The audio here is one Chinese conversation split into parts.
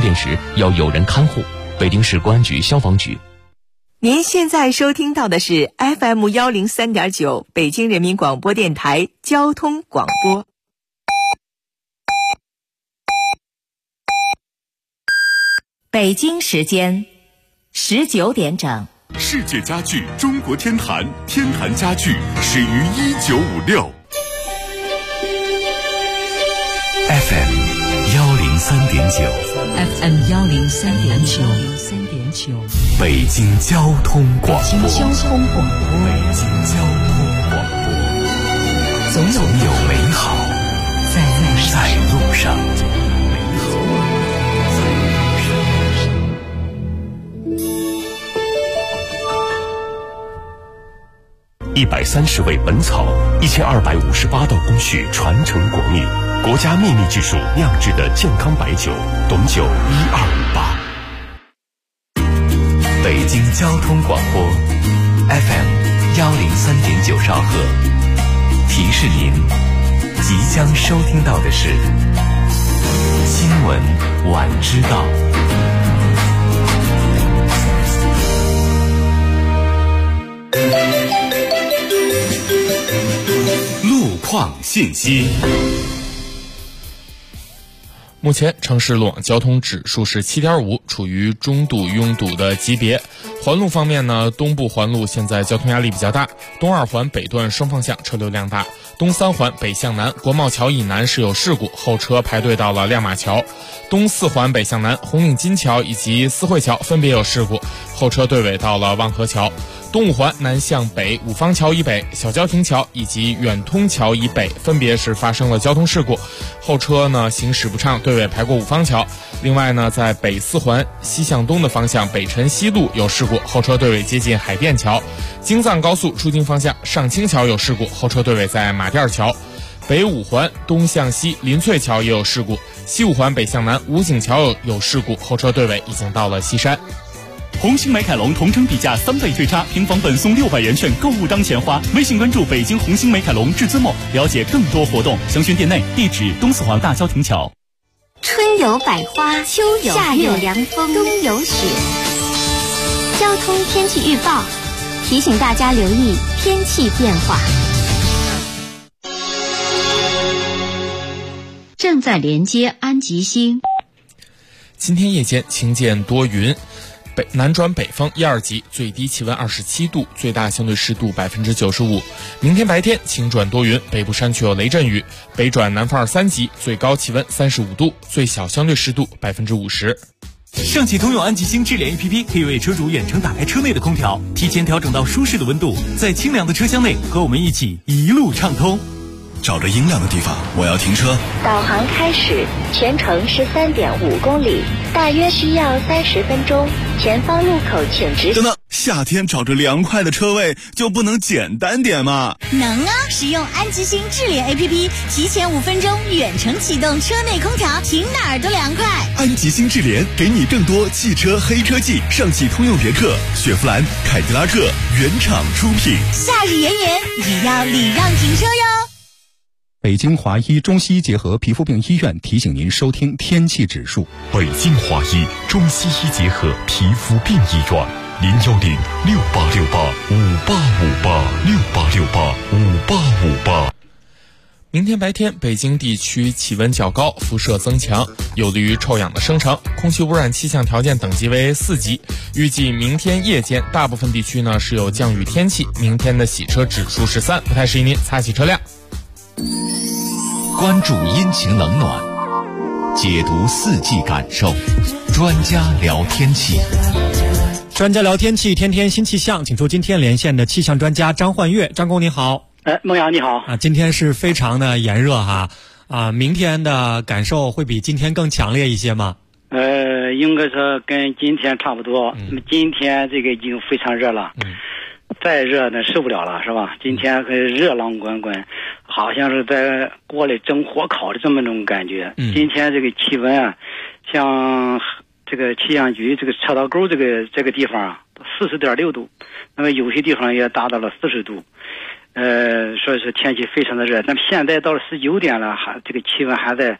电时要有人看护。北京市公安局消防局。 您现在收听到的是 FM103.9 北京人民广播电台交通广播。北京时间19点整。 世界家具中国天坛，天坛家具始于1956。 FM 103.9， 北京交通广播。总有美好在路上。130味本草，1258道工序传承国秘，国家秘密技术酿制的健康白酒，董酒1258。北京交通广播 FM 103.9兆赫，提示您即将收听到的是新闻晚知道。路况信息。 目前城市路网交通指数是 7.5， 处于中度拥堵的级别。环路方面呢，东部环路现在交通压力比较大，东2环北段双方向车流量大，东3环北向南国贸桥以南是有事故，后车排队到了亮马桥，东4环北向南红领巾桥以及思汇桥分别有事故，后车队尾到了望河桥，东5环南向北五方桥以北小交亭桥以及远通桥以北分别是发生了交通事故，后车呢行驶不畅，队尾排过五方桥。另外呢，在北4环西向东的方向北辰西路有事故，后车队尾接近海淀桥。京藏高速出京方向上清桥有事故，后车队尾在马甸桥。北5环东向西林翠桥也有事故，西5环北向南武警桥有事故，后车队尾已经到了西山。 红星美凯龙同城比价3倍退差，平房本送600元券，购物当钱花。微信关注北京红星美凯龙至尊梦，了解更多活动。详询店内，地址东4环大交亭桥。 春有百花，秋有夏有凉风，冬有雪。交通天气预报提醒大家留意天气变化。 正在连接安吉星。 今天夜间晴间多云，南转北风1、2级，最低气温27度，最大相对湿度95%。明天白天晴转多云，北部山区有雷阵雨，北转南风2、3级，最高气温35度，最小相对湿度50%。 上汽通用安吉星智联 APP 可以为车主远程打开车内的空调，提前调整到舒适的温度，在清凉的车厢内和我们一起一路畅通。 找着阴凉的地方，我要停车。 导航开始，全程13.5公里，大约需要30分钟。前方路口请直行。 等等，夏天找着凉快的车位就不能简单点吗？ 能啊！使用安吉星智联 APP， 提前5分钟远程启动车内空调，停哪儿都凉快。 安吉星智联给你更多汽车黑科技，上汽通用别克、雪佛兰、凯迪拉克原厂出品。 夏日炎炎，也要礼让停车哟。 北京华医中西医结合皮肤病医院提醒您收听天气指数。 北京华医中西医结合皮肤病医院，0106868585858，6686858。 明天白天北京地区气温较高，辐射增强，有利于臭氧的生成，空气污染气象条件等级为4级。预计明天夜间大部分地区呢是有降雨天气，明天的洗车指数是3，不太适宜您擦洗车辆。 关注阴晴冷暖，解读4季感受，专家聊天气。 专家聊天气，天天新气象，请出今天连线的气象专家张焕月。张工你好。 孟阳你好。 今天是非常的炎热哈，明天的感受会比今天更强烈一些吗？ 应该说跟今天差不多。今天这个已经非常热了。再热呢受不了了，是吧？今天热浪滚滚，好像是在锅里蒸火烤的这么种感觉。今天这个气温啊，像这个气象局这个车道沟这个地方啊，40.6度，那么有些地方也达到了40度。所以说天气非常的热。那么现在到了19点了，这个气温还在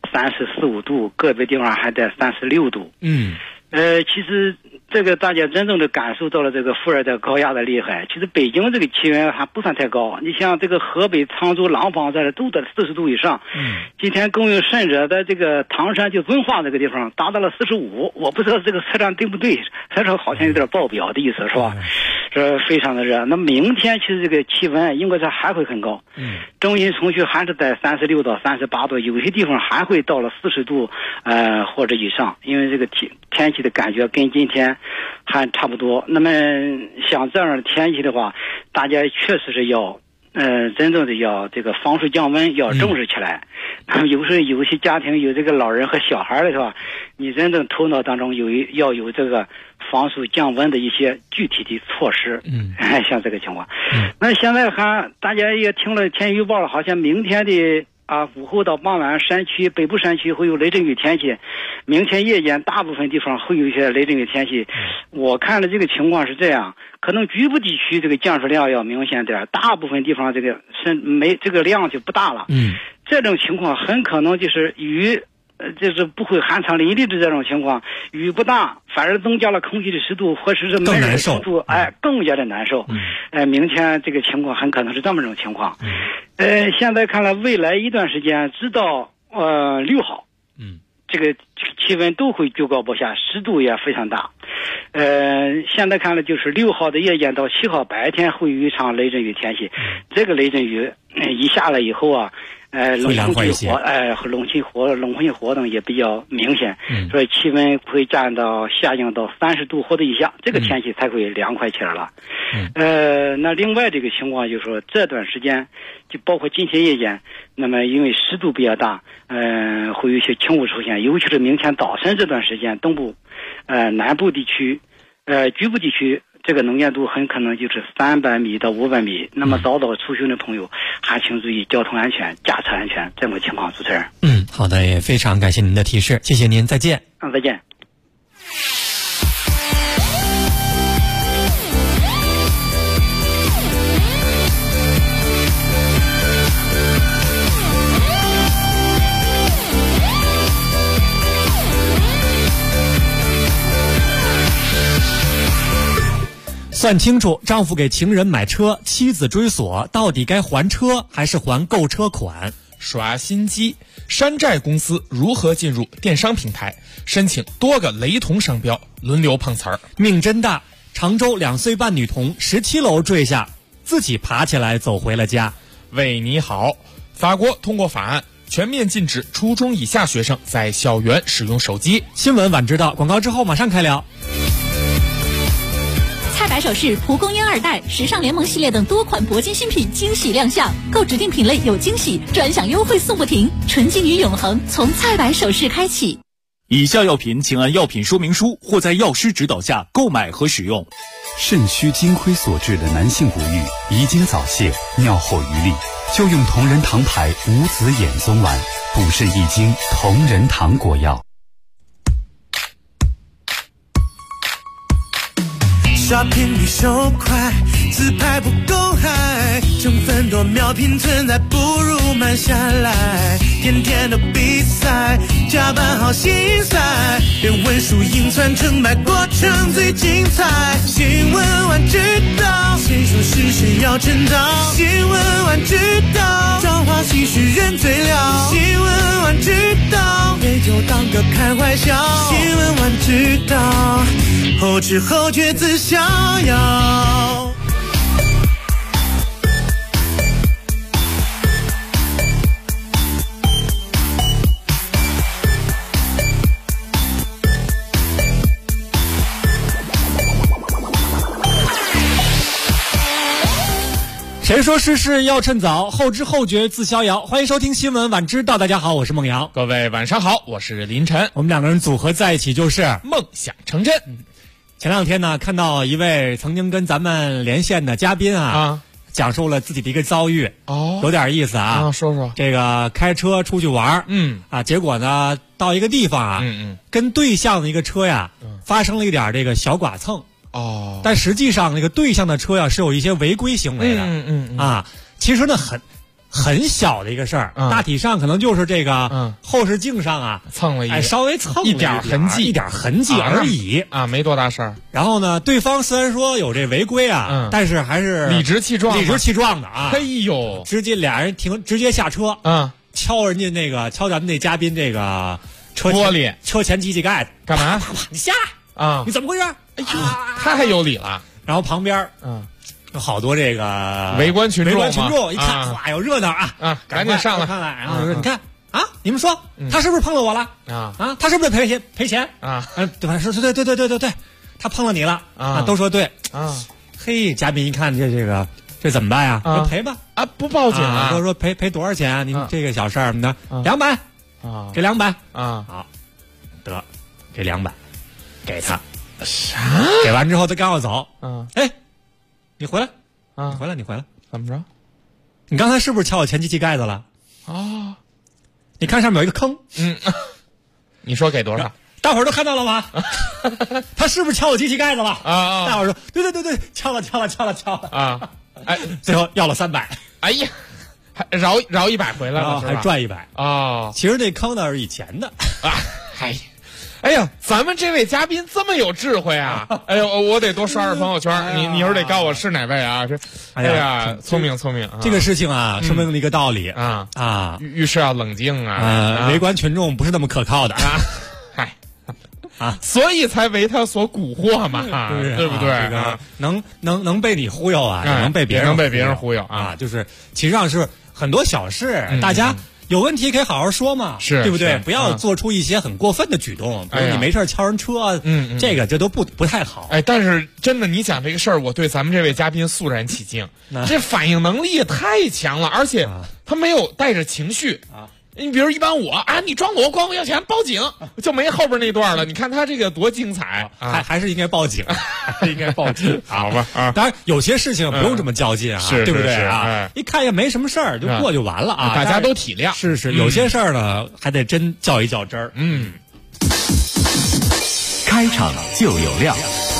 34、5度，个别地方还在36度。其实这个大家真正的感受到了这个副热带高压的厉害。其实北京这个气温还不算太高，你像这个河北沧州、廊坊这都在40度以上。今天更有甚者，在这个唐山就遵化这个地方达到了45，我不知道这个测量对不对，测量好像有点爆表的意思，是吧？这非常的热。那明天其实这个气温应该是还会很高，中阴从区还是在36到38度，有些地方还会到了40度，或者以上，因为这个天气的感觉跟今天还差不多。那么像这样的天气的话，大家确实是要真正的要这个防暑降温要重视起来。有时候有些家庭有这个老人和小孩的是吧，你真正头脑当中要有这个防暑降温的一些具体的措施。像这个情况。那现在大家也听了天气预报了，好像明天的午后到傍晚，北部山区会有雷阵雨天气，明天夜间大部分地方会有一些雷阵雨天气。我看了这个情况是这样，可能局部地区这个降水量要明显点，大部分地方这个量就不大了。这种情况很可能就是雨就是不会寒潮淋漓的这种情况，雨不大，反而增加了空气的湿度或者是闷热的程度，更加的难受。明天这个情况很可能是这么种情况。现在看来未来一段时间直到6号，这个气温都会居高不下，湿度也非常大。现在看来就是6号的夜间到7号白天会有一场雷阵雨天气。这个雷阵雨一下来以后冷空气活动也比较明显，所以气温会下降到30度或者以下，这个天气才会凉快起来了。那另外这个情况就是说，这段时间就包括今天夜间，那么因为湿度比较大，会有一些轻雾出现，尤其是明天早晨这段时间，东部南部地区局部地区这个能见度很可能就是300米到500米。那么早出行的朋友还请注意交通安全、驾车安全。这么情况，主持人。 好的，也非常感谢您的提示，谢谢您，再见。 再见。 算清楚，丈夫给情人买车，妻子追索，到底该还车还是还购车款？ 刷新机，山寨公司如何进入电商平台，申请多个雷同商标，轮流碰瓷儿。 命真大，常州2岁半女童17楼坠下，自己爬起来走回了家。 为你好，法国通过法案，全面禁止初中以下学生在校园使用手机。 新闻晚知道，广告之后马上开聊。 蔡白首饰、蒲公英2代、时尚联盟系列等多款铂金新品惊喜亮相，购指定品类有惊喜，专享优惠送不停，纯净与永恒从蔡白首饰开启。 以下药品请按药品说明书或在药师指导下购买和使用。 肾虚金亏所致的男性不育、遗精早泄、尿后余力，就用同仁堂牌无籽眼松丸，补肾益精同仁堂果药。 刷屏比手快，自拍不够嗨，成分多秒拼存在，不如慢下来。天天的比赛，加班好心塞，别问输赢算成败，过程最精彩。新闻晚知道，谁说是谁要称道？新闻晚知道，朝花夕拾人最了。新闻晚知道，别就当个开怀笑。新闻晚知道，后知后觉自逍遥。 谁说世事要趁早，后知后觉自逍遥。欢迎收听新闻晚知道，大家好，我是孟阳。 各位晚上好，我是林晨。 我们两个人组合在一起就是梦想成真。 前两天呢，看到一位曾经跟咱们连线的嘉宾讲述了自己的一个遭遇，有点意思啊。 说说这个开车出去玩，结果呢到一个地方跟对向的一个车呀，发生了一点这个小剐蹭。但实际上那个对向的车呀是有一些违规行为的，其实呢很小的一个事儿，大体上可能就是这个后视镜上啊蹭了稍微蹭了一点痕迹而已啊，没多大事儿。 然后呢，对方虽然说有这违规啊，但是还是理直气壮的啊！ 哎呦， 直接俩人直接下车，敲人家敲咱们那嘉宾这个玻璃车前机器盖， 干嘛？ 你下啊！ 你怎么回事？ 哎呦，太有理了。 然后旁边有好多这个围观群众一看，哇，有热闹啊！ 赶紧上来看来，然后说你看啊，你们说他是不是碰了我了？他是不是赔钱啊？ 对吧？说对，他碰了你了啊！都说对啊。嘿，嘉宾一看这怎么办呀？说赔吧啊，不报警啊？ 说赔多少钱啊？你这个小事儿呢？200啊，给200 啊， 好，得这200给他。 啥？ 给完之后他刚要走，哎，你回来啊！ 你回来， 怎么着？ 你刚才是不是敲我前机器盖子了？ 啊！ 你看上面有一个坑， 你说给多少？ 大伙儿都看到了吗？他是不是敲我机器盖子了？ 啊！ 大伙儿说对，敲了啊！哎， 最后要了300。 哎呀，还饶100回来了， 还赚100 啊！ 其实这坑呢是以前的啊，哎呀，咱们这位嘉宾这么有智慧啊！哎呦，我得多刷刷朋友圈。你说得告我是哪位啊？这，哎呀，聪明。 这个事情啊，说明了一个道理啊，遇事要冷静啊。 围观群众不是那么可靠的啊。所以才为他所蛊惑嘛，对不对？ 能被你忽悠啊，也能被别人忽悠啊。 就是其实上是很多小事，大家有问题可以好好说嘛，对不对？不要做出一些很过分的举动，比如你没事敲人车，这都不太好。 哎，但是真的，你讲这个事儿，我对咱们这位嘉宾肃然起敬，这反应能力也太强了，而且他没有带着情绪啊。你比如一般你撞我，管我要钱，报警就没后边那段了。你看他这个多精彩， 还是应该报警，应该报警， 好吧？ 当然有些事情不用这么较劲啊，对不对啊？一看也没什么事儿，就过就完了啊， 大家都体谅。 是，有些事儿呢还得真较一较真儿。 开场就有料。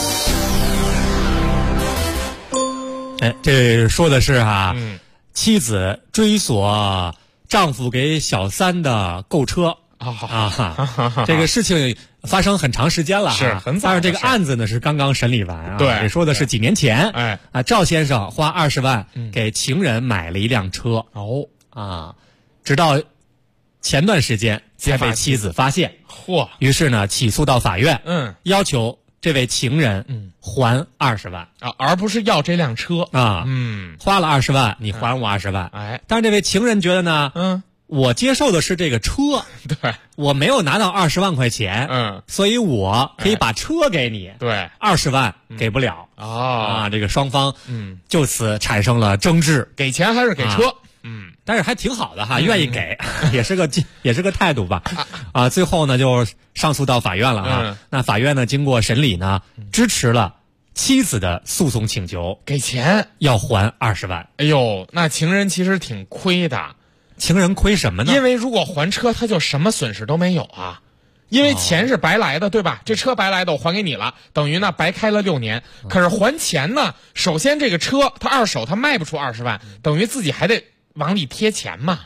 哎，这说的是妻子追索丈夫给小三的购车这个事情发生很长时间了， 是很早。 但是这个案子呢是刚刚审理完啊。 对， 也说的是几年前，赵先生花20万给情人买了一辆车，直到前段时间才被妻子发现，于是呢起诉到法院，要求这位情人还20万啊，而不是要这辆车啊。花了20万，你还我20万。 哎， 但是这位情人觉得呢，我接受的是这个车， 对， 我没有拿到20万块钱，所以我可以把车给你， 对 ，20万给不了这个双方就此产生了争执， 给钱还是给车？ 但是还挺好的愿意给，也是个态度吧。最后呢就上诉到法院了那法院呢经过审理呢，支持了妻子的诉讼请求， 给钱要还20万。 哎呦，那情人其实挺亏的。 情人亏什么呢？ 因为如果还车，他就什么损失都没有啊。因为钱是白来的，对吧？这车白来的，我还给你了，等于呢白开了6年。可是还钱呢，首先这个车他二手他卖不出20万，等于自己还得往里贴钱嘛。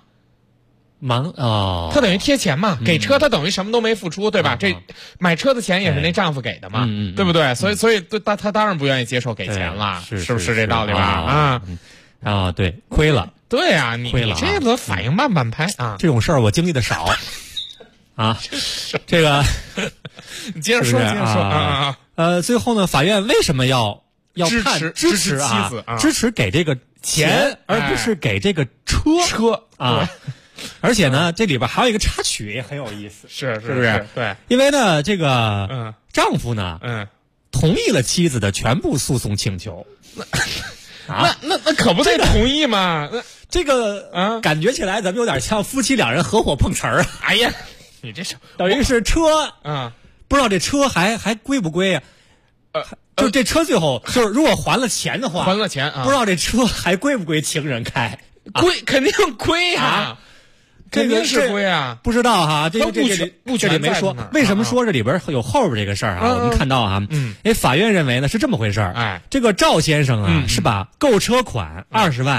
他等于贴钱嘛，给车他等于什么都没付出，对吧？这买车的钱也是那丈夫给的嘛，对不对？所以他当然不愿意接受给钱了，是不是这道理吧？ 对，亏了。 对啊，你这个反应慢拍啊！ 这种事儿我经历的少这个你接着说最后呢，法院为什么要支持妻子支持给这个钱，而不是给这个车而且呢，这里边还有一个插曲也很有意思， 是不是？ 对， 因为呢，这个丈夫呢，同意了妻子的全部诉讼请求。 那可不得同意吗？ 这个感觉起来咱们有点像夫妻两人合伙碰瓷儿。 哎呀，你这是等于是车不知道这车还归不归啊？就这车最后就是如果还了钱的话， 还了钱不知道这车还归不归情人开？ 归肯定归啊，肯定是归啊。 不知道这里没说，为什么说这里边有后边这个事儿我们看到法院认为呢是这么回事儿。这个赵先生是把购车款20万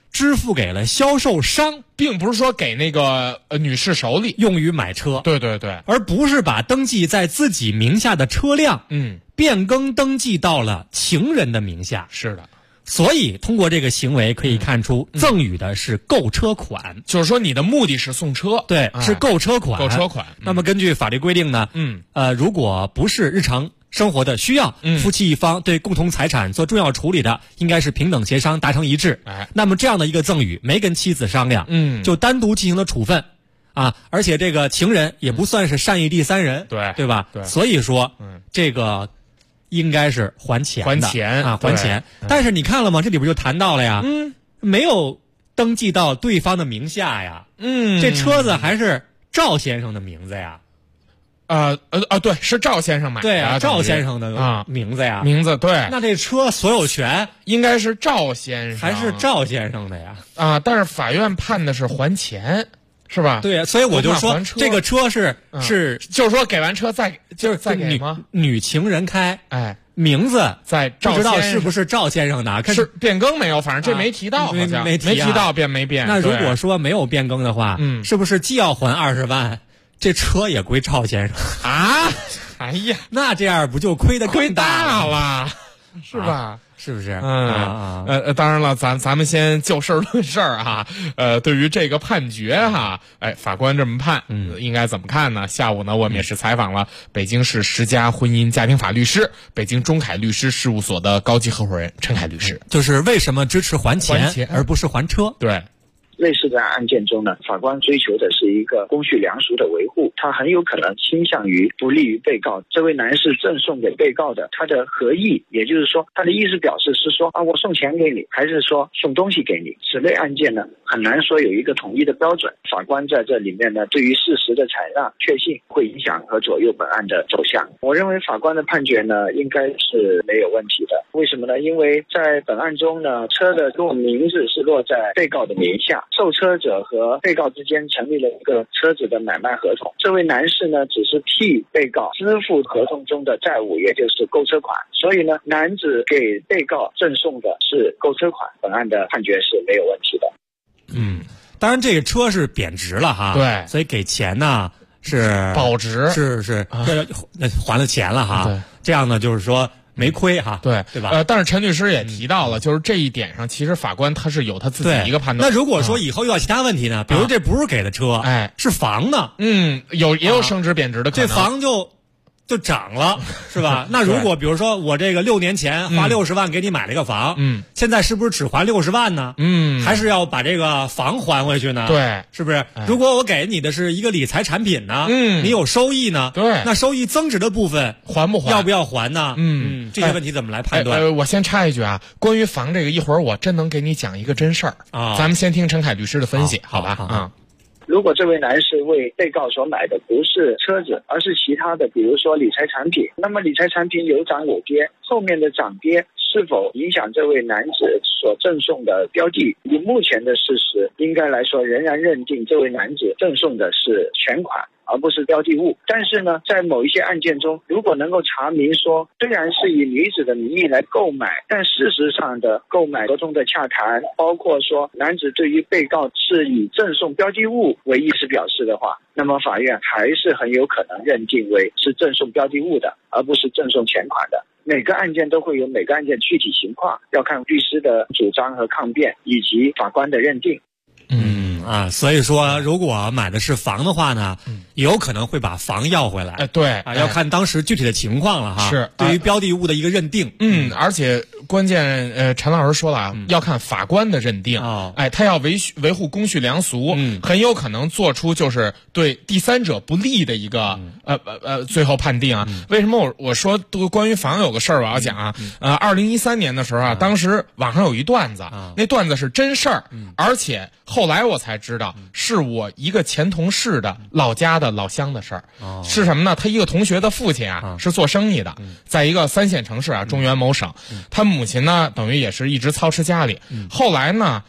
支付给了销售商， 并不是说给那个女士手里用于买车。 对对对， 而不是把登记在自己名下的车辆，变更登记到了情人的名下。 是的。 所以通过这个行为可以看出，赠与的是购车款， 就是说你的目的是送车， 对，是购车款。 购车款。 那么根据法律规定呢，如果不是日常生活的需要，夫妻一方对共同财产做重要处理的，应该是平等协商达成一致。那么这样的一个赠与没跟妻子商量，就单独进行了处分，而且这个情人也不算是善意第三人，对吧？对，所以说，这个应该是还钱的，还钱。但是你看了吗？这里边就谈到了呀，没有登记到对方的名下呀，这车子还是赵先生的名字呀。 对，是赵先生买的， 对啊，赵先生的名字呀， 名字对。 那这车所有权应该是赵先生， 还是赵先生的呀？ 但是法院判的是还钱，是吧？ 对呀，所以我就说这个车是， 就是说给完车再给吗？ 女情人开，名字在赵先生，不知道是不是赵先生的？ 是变更没有？反正这没提到，好像没提到变没变。 那如果说没有变更的话，是不是既要还20万？这车也归赵先生啊！哎呀， 那这样不就亏得更大了，是吧？ 是不是？ 当然了，咱们先就事论事啊。对于这个判决哈，法官这么判，应该怎么看呢？下午呢，我们也是采访了北京市10家婚姻家庭法律师、北京中凯律师事务所的高级合伙人陈凯律师。 就是为什么支持还钱而不是还车？ 对。 类似的案件中呢，法官追求的是一个公序良俗的维护，他很有可能倾向于不利于被告。这位男士赠送给被告的，他的合意，也就是说他的意思表示是说我送钱给你，还是说送东西给你。此类案件呢，很难说有一个统一的标准。法官在这里面呢，对于事实的采纳确信会影响和左右本案的走向。我认为法官的判决呢，应该是没有问题的。为什么呢？因为在本案中呢，车的名字是落在被告的名下，受车者和被告之间成立了一个车子的买卖合同。这位男士呢，只是替被告支付合同中的债务，也就是购车款。所以呢，男子给被告赠送的是购车款，本案的判决是没有问题的。 当然这个车是贬值了哈， 对， 所以给钱呢是保值， 是还了钱了哈。对，这样呢就是说没亏哈， 对吧？ 但是陈律师也提到了，就是这一点上，其实法官他是有他自己一个判断。 那如果说以后遇到其他问题呢？比如这不是给的车，是房呢？ 也有升值贬值的可能。 这房就涨了，是吧？那如果比如说我这个6年前花60万给你买了一个房，现在是不是只还60万呢？还是要把这个房还回去呢？ 对， 是不是？如果我给你的是一个理财产品呢？你有收益呢？ 对， 那收益增值的部分还不还？ 要不要还呢？这些问题怎么来判断？ 我先插一句啊，关于房这个，一会儿我真能给你讲一个真事儿啊。咱们先听陈凯律师的分析，好吧？ 如果这位男士为被告所买的不是车子，而是其他的，比如说理财产品，那么理财产品有涨有跌，后面的涨跌是否影响这位男子所赠送的标的？以目前的事实，应该来说仍然认定这位男子赠送的是全款，而不是标的物。但是呢，在某一些案件中，如果能够查明说，虽然是以女子的名义来购买，但事实上的购买合同的洽谈，包括说男子对于被告是以赠送标的物为意思表示的话，那么法院还是很有可能认定为是赠送标的物的，而不是赠送全款的。每个案件都会有每个案件具体情况，要看律师的主张和抗辩，以及法官的认定。 所以说如果买的是房的话呢，有可能会把房要回来。 对要看当时具体的情况了哈。 是对于标的物的一个认定。 而且关键陈老师说了要看法官的认定。他要维护公序良俗，很有可能做出就是对第三者不利的一个最后判定啊。为什么我说关于房有个事儿我要讲啊？2013年的时候当时网上有一段子，那段子是真事儿，而且后来我才知道是我一个前同事的老家的老乡的事儿。是什么呢？他一个同学的父亲是做生意的，在一个3线城市中原某省。他母亲呢等于也是一直操持家里。后来呢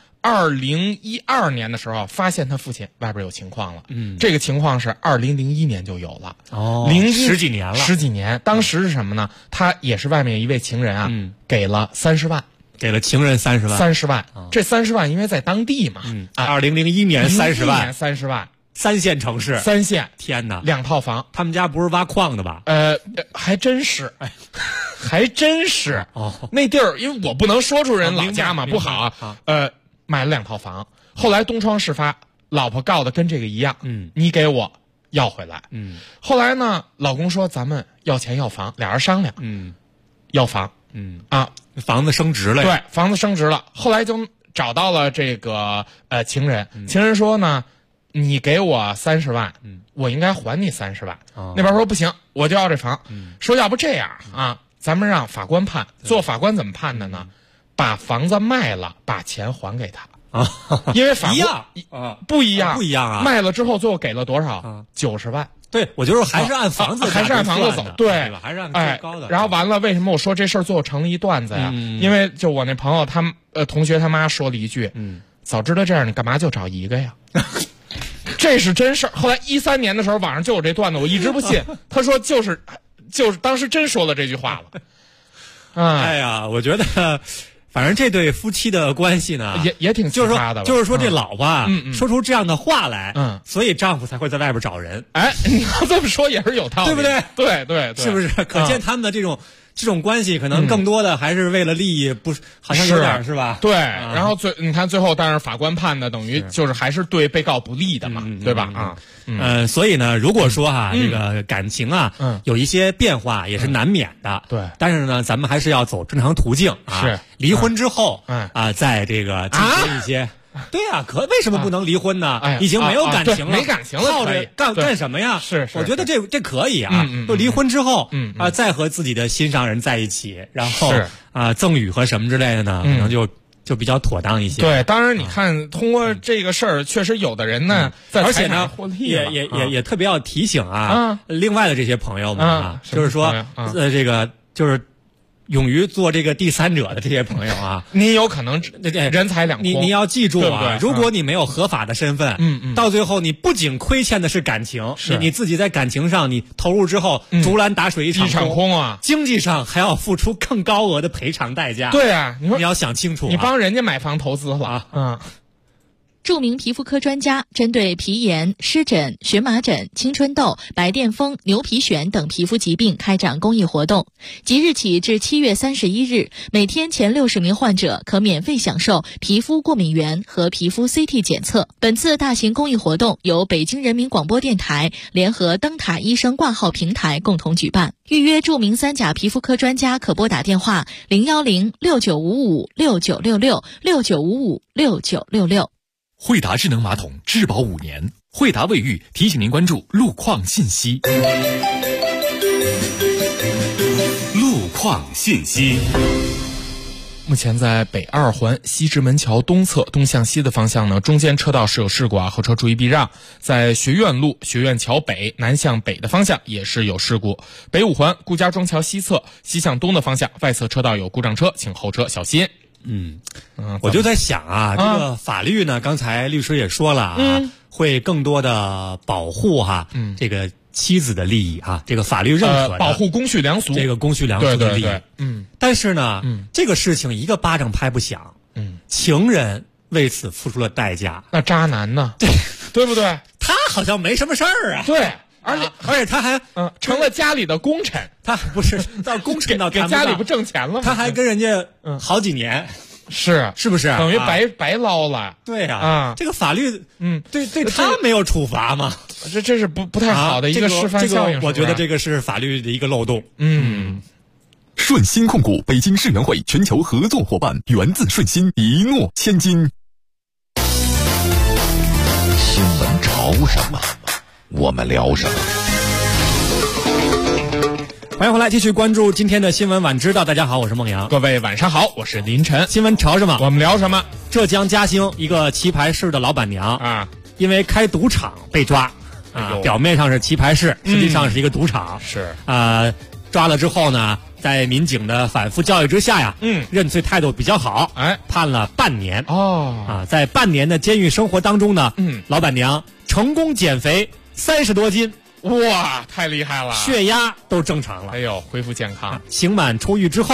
2012年的时候发现他父亲外边有情况了。这个情况是2001年就有了。 十几年了。 当时是什么呢？他也是外面一位情人给了30万给了情人30万 ，30万。这30万因为在当地嘛 ，2001年30万 ，30万 ，3线城市 ，3线， 天哪 ，2套房。 他们家不是挖矿的吧？ 还真是，还真是。那地儿因为我不能说出人老家嘛，不好啊。买了2套房，后来东窗事发，老婆告的跟这个一样，你给我要回来。后来呢，老公说咱们要钱要房，俩人商量，要房， 房子升值了， 对，房子升值了。后来就找到了这个情人，情人说呢，你给我30万，我应该还你30万。那边说不行，我就要这房。说要不这样啊，咱们让法官判。做法官怎么判的呢？把房子卖了，把钱还给他。因为法官一样不一样， 不一样啊！ 卖了之后，最后给了多少？90万。 对，我觉得还是按房子， 还是按房子走，对吧？还是按最高的。 然后完了，为什么我说这事儿最后成了一段子呀？因为就我那朋友他同学他妈说了一句：“早知道这样，你干嘛就找一个呀？”这是真事儿。后来13年的时候，网上就有这段子，我一直不信。他说就是当时真说了这句话了。 哎呀，我觉得。反正这对夫妻的关系呢， 也挺奇葩的。 就是说这老婆说出这样的话来，所以丈夫才会在外边找人。 哎，你要这么说也是有道理， 对不对？ 对， 是不是？可见他们的这种关系，可能更多的还是为了利益，不是？好像有点是吧？ 对。然后你看最后，但是法官判的等于就是还是对被告不利的嘛，对吧？ 所以呢，如果说这个感情有一些变化，也是难免的。 对。 但是呢，咱们还是要走正常途径啊。 是。 离婚之后在这个进行一些。对呀，为什么不能离婚呢？已经没有感情了， 没感情了， 靠着干什么呀？ 是， 我觉得这可以啊。就离婚之后，再和自己的心上人在一起，然后赠与和什么之类的呢，可能就比较妥当一些。 对，当然你看，通过这个事儿，确实有的人呢， 而且呢，也特别要提醒另外的这些朋友们就是说，这个就是。勇于做这个第三者的这些朋友你有可能人财两空。 你要记住对对如果你没有合法的身份，到最后你不仅亏欠的是感情，你自己在感情上你投入之后竹篮打水一场空啊， 经济上还要付出更高额的赔偿代价。 对啊，你要想清楚， 你帮人家买房投资了著名皮肤科专家针对皮炎、湿疹、荨麻疹、青春痘、白癜风、牛皮癣等皮肤疾病开展公益活动。即日起至7月31日，每天前60名患者可免费享受皮肤过敏原和皮肤 CT 检测。本次大型公益活动由北京人民广播电台联合灯塔医生挂号平台共同举办。预约著名3甲皮肤科专家可拨打电话010-6955-6966，6955-6966。 惠达智能马桶质保5年，惠达卫浴提醒您关注路况信息。 路况信息。 目前在北2环西直门桥东侧东向西的方向呢，中间车道是有事故后车注意避让。在学院路学院桥北南向北的方向也是有事故。北5环顾家庄桥西侧西向东的方向外侧车道有故障车，请后车小心。 我就在想这个法律呢，刚才律师也说了会更多的保护这个妻子的利益这个法律认可的保护公序良俗， 这个公序良俗的利益。但是呢，这个事情一个巴掌拍不响，情人为此付出了代价， 那渣男呢？对不对？ 他好像没什么事儿啊。 对。 而且他还成了家里的功臣， 他不是到功臣到给家里不挣钱了吗？ 他还跟人家好几年， 是不是等于白捞了？ 对呀，这个法律对他没有处罚吗？ 这是不太好的一个示范效应。 我觉得这个是法律的一个漏洞。 顺鑫控股北京世园会全球合作伙伴，源自顺鑫，一诺千金。 新闻潮什么？我们聊什么？ 欢迎回来，继续关注今天的新闻晚知道。大家好，我是孟阳。 各位晚上好，我是林晨。 新闻潮什么？ 我们聊什么？ 浙江嘉兴一个棋牌室的老板娘因为开赌场被抓表面上是棋牌室，实际上是一个赌场。 是抓了之后呢，在民警的反复教育之下认罪态度比较好，判了半年。在半年的监狱生活当中呢，老板娘成功减肥30多斤， 哇，太厉害了！ 血压都正常了， 恢复健康。 刑满出狱之后，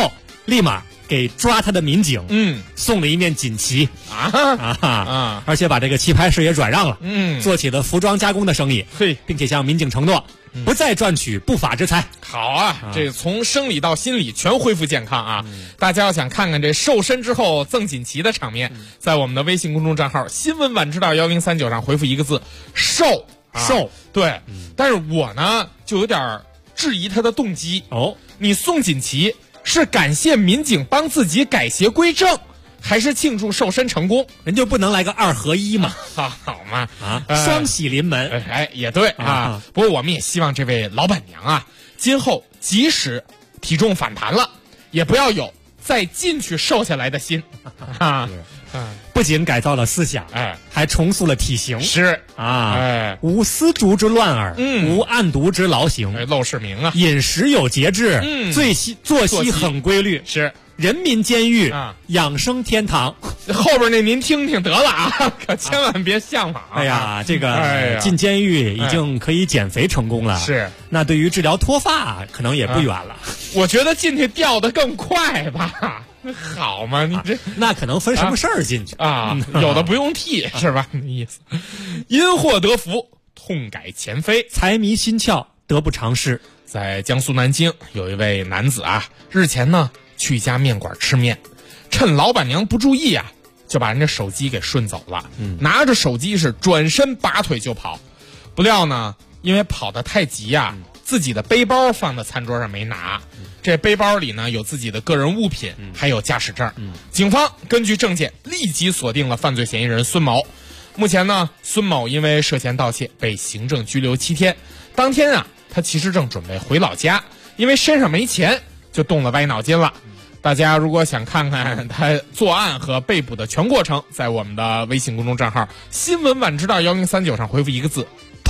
立马给抓他的民警送了一面锦旗而且把这个棋牌室也转让了，做起了服装加工的生意，并且向民警承诺不再赚取不法之财。 好啊，这从生理到心理全恢复健康啊！大家要想看看这瘦身之后赠锦旗的场面，在我们的微信公众账号新闻晚知道1039上回复一个字瘦。对，但是我呢就有点质疑他的动机你送锦旗是感谢民警帮自己改邪归正，还是庆祝瘦身成功？ 人就不能来个2合1吗？ 好吗？ 双喜临门。 也对不过我们也希望这位老板娘今后即使体重反弹了，也不要有再进去瘦下来的心不仅改造了思想，还重塑了体型。 是无丝竹之乱耳，无案牍之劳形。 陋室铭啊！ 饮食有节制，作息很规律。 是人民监狱养生天堂。 后边那您听听得了可千万别向往。 哎呀，这个进监狱已经可以减肥成功了。 是， 那对于治疗脱发可能也不远了。 我觉得进去掉得更快吧。好嘛，你这那可能分什么事儿进去有的不用剃是吧？意思因祸得福，痛改前非， 财迷心窍，得不偿失。 在江苏南京有一位男子日前呢去一家面馆吃面，趁老板娘不注意就把人家手机给顺走了，拿着手机是转身拔腿就跑。不料呢，因为跑得太急自己的背包放在餐桌上没拿，这背包里呢有自己的个人物品，还有驾驶证。警方根据证件立即锁定了犯罪嫌疑人孙某。目前呢，孙某因为涉嫌盗窃被行政拘留7天。当天他其实正准备回老家，因为身上没钱，就动了歪脑筋了。大家如果想看看他作案和被捕的全过程，在我们的微信公众账号新闻晚知道1039上回复一个字偷。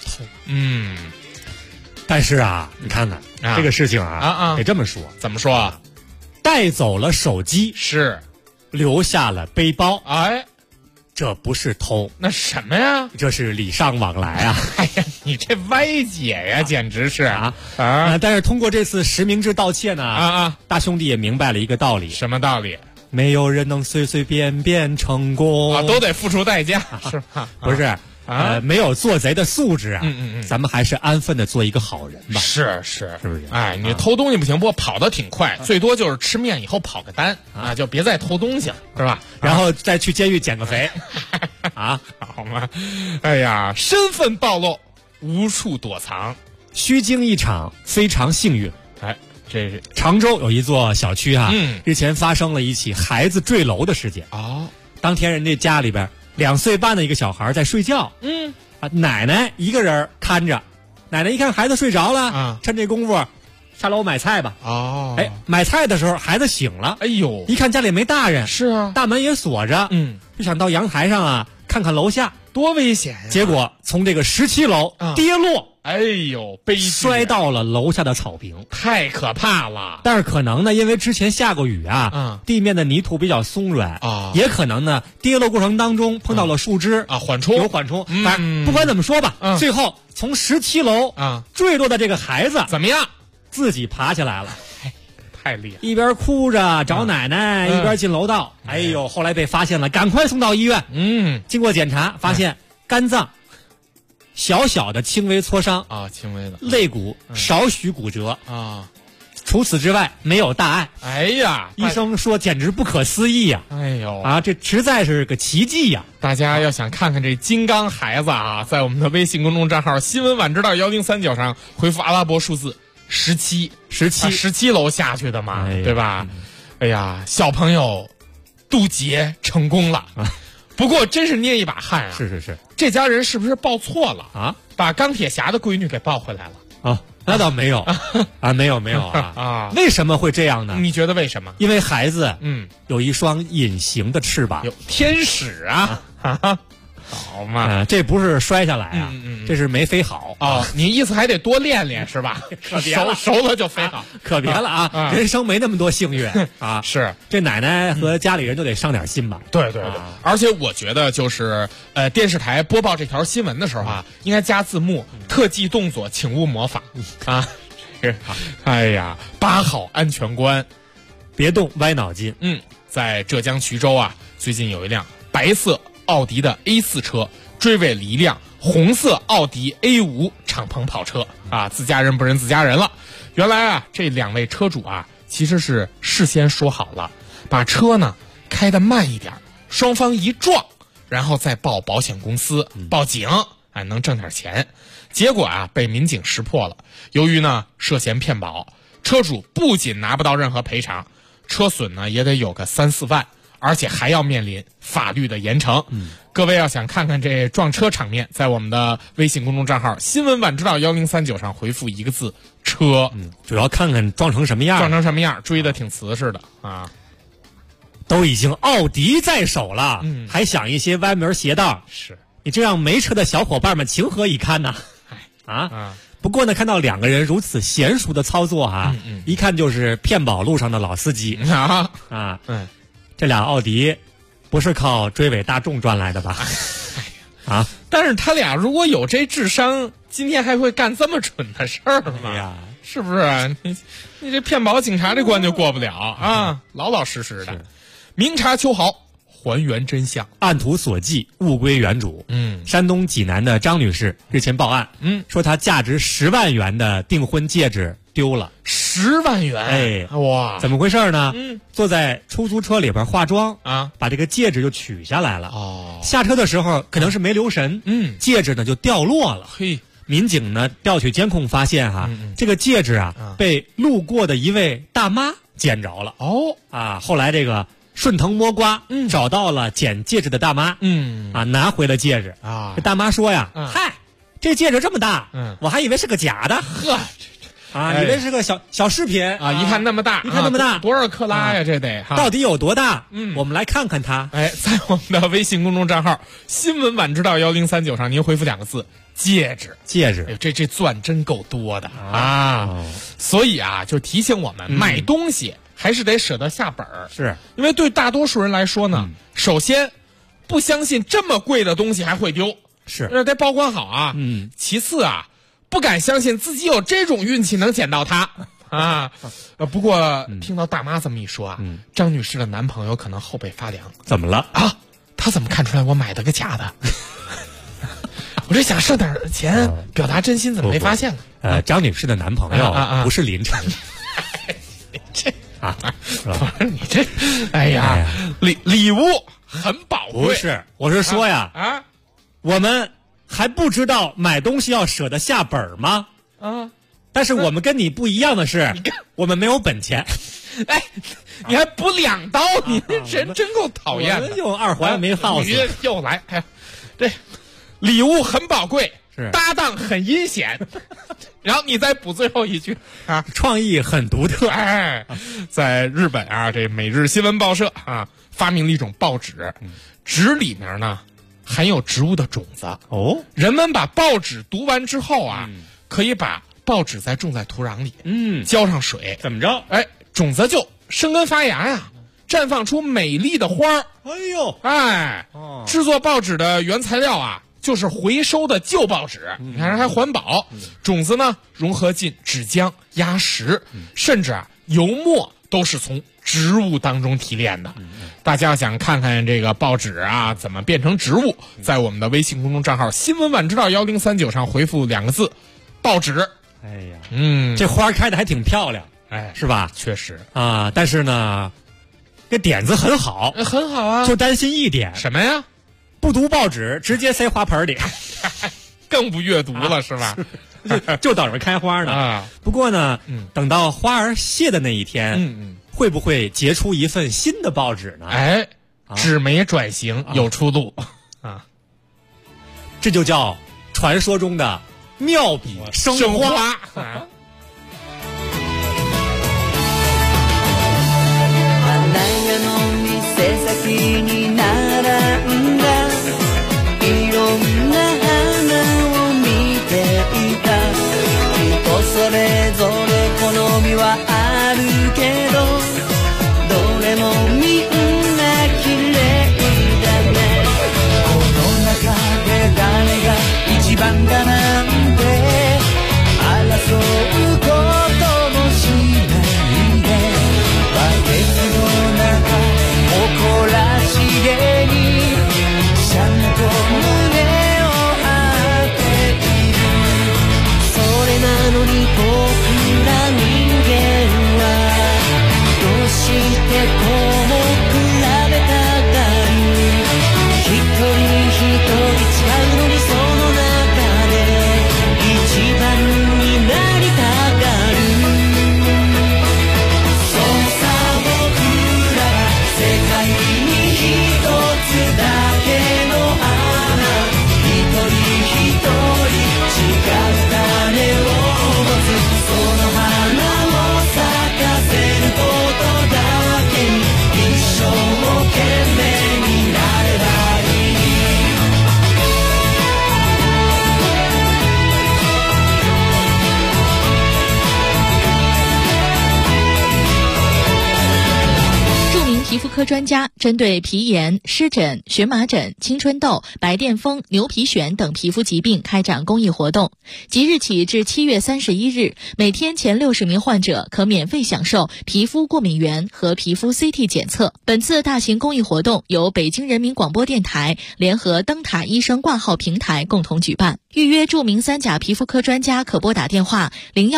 但是你看看这个事情得这么说。 怎么说？ 带走了手机， 是留下了背包，这不是偷， 那什么呀？ 这是礼尚往来哎呀，你这歪解呀，简直是但是通过这次实名制盗窃呢，大兄弟也明白了一个道理。 什么道理？ 没有人能随随便便成功都得付出代价，是吧？ 不是。没有做贼的素质咱们还是安分的做一个好人吧。 是不是？ 你偷东西不行，不过跑得挺快，最多就是吃面以后跑个单就别再偷东西了，是吧？ 然后再去监狱减个肥好吗？哎呀，身份暴露，无处躲藏， 虚惊一场，非常幸运。这是常州有一座小区日前发生了一起孩子坠楼的事件。当天人家家里边2岁半的一个小孩在睡觉，奶奶一个人看着，奶奶一看孩子睡着了，趁这功夫下楼买菜吧。买菜的时候孩子醒了，一看家里没大人， 是大门也锁着，就想到阳台上看看楼下， 多危险呀！ 结果从这个17楼跌落， 悲剧， 摔到了楼下的草坪， 太可怕了。 但是可能呢，因为之前下过雨地面的泥土比较松软也可能呢，跌落过程当中碰到了树枝缓冲， 有缓冲。不管怎么说吧，最后从17楼坠落的这个孩子怎么样？ 自己爬起来了。 太厉害！ 一边哭着找奶奶，一边进楼道。后来被发现了，赶快送到医院。经过检查，发现肝脏小小的轻微挫伤轻微的肋骨少许骨折除此之外没有大碍。医生说简直不可思议呀！这实在是个奇迹呀！ 大家要想看看这金刚孩子在我们的微信公众账号新闻晚知道1039上回复阿拉伯数字17楼下去的嘛，对吧？小朋友渡劫成功了不过真是捏一把汗是这家人是不是抱错了把钢铁侠的闺女给抱回来了那倒没有没有为什么会这样呢？ 你觉得为什么？ 因为孩子有一双隐形的翅膀， 有天使好嘛， 这不是摔下来这是没飞好你意思还得多练练是吧？熟了就飞好， 可别了人生没那么多幸运是这奶奶和家里人都得上点心吧。 对，而且我觉得就是电视台播报这条新闻的时候应该加字幕，特技动作请勿模仿8号安全关别动歪脑筋。 在浙江衢州啊，最近有一辆白色奥迪的 A4 车追尾了一辆红色奥迪 A5 敞篷跑车啊，自家人不认自家人了。原来啊，这两位车主啊，其实是事先说好了，把车呢开得慢一点，双方一撞，然后再报保险公司报警，能挣点钱。结果啊，被民警识破了。由于呢涉嫌骗保，车主不仅拿不到任何赔偿，车损呢也得有个3-4万，而且还要面临法律的严惩。各位要想看看这撞车场面，在我们的微信公众账号新闻晚知道1039上回复一个字车。 主要看看撞成什么样， 追得挺瓷实的啊。 都已经奥迪在手了，还想一些歪门邪道， 是你这样没车的小伙伴们情何以堪呢？不过呢，看到两个人如此娴熟的操作啊，一看就是骗保路上的老司机这俩奥迪不是靠追尾大众赚来的吧？ 但是他俩如果有这智商，今天还会干这么蠢的事儿吗？是不是？你这骗保警察这关就过不了啊！老老实实的，明察秋毫，还原真相， 按图索骥，物归原主。山东济南的张女士日前报案，说她价值10万元的订婚戒指丢了。 10万元？哇， 怎么回事呢？坐在出租车里边化妆啊， 把这个戒指就取下来了。下车的时候可能是没留神，戒指呢就掉落了。民警呢调取监控发现这个戒指啊被路过的一位大妈捡着了。后来这个顺藤摸瓜，找到了捡戒指的大妈，拿回了戒指啊。这大妈说呀，嗨，这戒指这么大，我还以为是个假的，以为是个小饰品啊，一看那么大，多少克拉呀？这得到底有多大？我们来看看它。 在我们的微信公众账号新闻晚知道1039上，您回复2个字戒指。这钻真够多的啊！所以啊，就提醒我们买东西还是得舍得下本儿， 是因为对大多数人来说呢，首先不相信这么贵的东西还会丢， 是得保管好啊。其次啊，不敢相信自己有这种运气能捡到它啊。不过听到大妈这么一说啊，张女士的男朋友可能后背发凉。 怎么了啊？他怎么看出来我买的个假的？我这想省点钱表达真心，怎么没发现呢？ 张女士的男朋友不是凌晨。 你这，哎呀，礼物很宝贵。 不是，我是说呀，我们还不知道买东西要舍得下本吗？但是我们跟你不一样的是，我们没有本钱。 你还补2刀，你这人真够讨厌的。 又2环没耗死， 又来。这礼物很宝贵，搭档很阴险。然后你再补最后一句啊， 创意很独特。 在日本啊，这每日新闻报社啊发明了一种报纸，纸里面呢含有植物的种子。人们把报纸读完之后啊，可以把报纸再种在土壤里，浇上水， 怎么着？ 种子就生根发芽呀，绽放出美丽的花儿。制作报纸的原材料啊，就是回收的旧报纸，你看还环保。种子呢融合进纸浆、压实，甚至啊油墨都是从植物当中提炼的。大家想看看这个报纸啊怎么变成植物，在我们的微信公众账号新闻晚知道1039上回复2个字报纸。 这花开的还挺漂亮，是吧？ 确实啊，但是呢这点子很好， 很好啊， 就担心一点。 什么呀？ 不读报纸，直接塞花盆里， 更不阅读了，是吧？ 就等着开花呢。不过呢，等到花儿谢的那一天，会不会结出一份新的报纸呢？ 纸媒转型有出路啊！ 这就叫传说中的妙笔生花。 それぞれ好みはあるけどどれもみんな綺麗だねこの中で誰が一番だなんて争うこともしないで科专家针对皮炎、湿疹、荨麻疹、青春痘、白癜风、牛皮癣等皮肤疾病开展公益活动。即日起至7月31日，每天前60名患者可免费享受皮肤过敏原和皮肤 CT 检测。本次大型公益活动由北京人民广播电台联合灯塔医生挂号平台共同举办。预约著名三甲皮肤科专家可拨打电话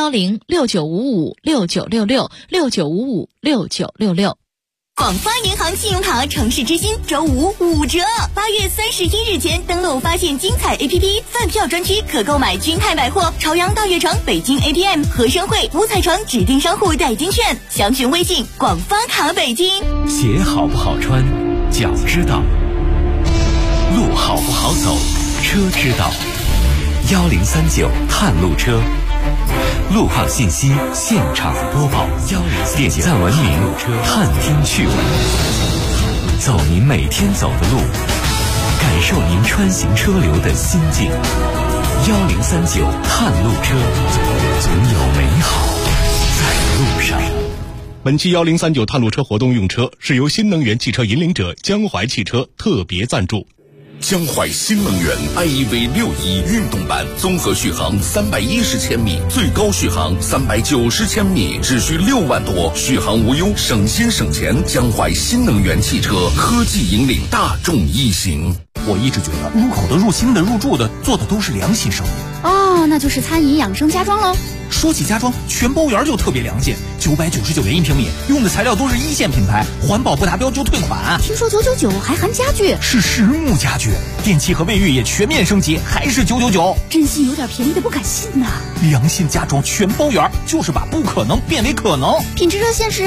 010-6955-6966，6955-6966。 广发银行信用卡城市之星周5 5折，8月31日前登录发现精彩 APP 饭票专区，可购买君泰百货、朝阳大悦城、北京 APM、和生汇、五彩城指定商户代金券，详询微信广发卡北京。 鞋好不好穿，脚知道；路好不好走，车知道。1039探路车，路况信息现场播报，点赞文明，探听趣闻，走您每天走的路，感受您穿行车流的心境。1039探路车，总有美好在路上。 本期1039探路车活动用车是由新能源汽车引领者江淮汽车特别赞助。 江淮新能源 iEV61运动版，综合续航310千米，最高续航390千米，只需6万多，续航无忧，省心省钱。江淮新能源汽车科技引领大众一行。 我一直觉得入口的、入心的、入住的，做的都是良心生意。 哦，那就是餐饮养生家装喽。 说起家装，全包园就特别良心，999元1平米，用的材料都是1线品牌，环保不达标就退款。 听说999还含家具， 是实木家具，电器和卫浴也全面升级，还是999。 真心有点便宜的不敢信呐。 良心家装全包园，就是把不可能变为可能。 品质热线是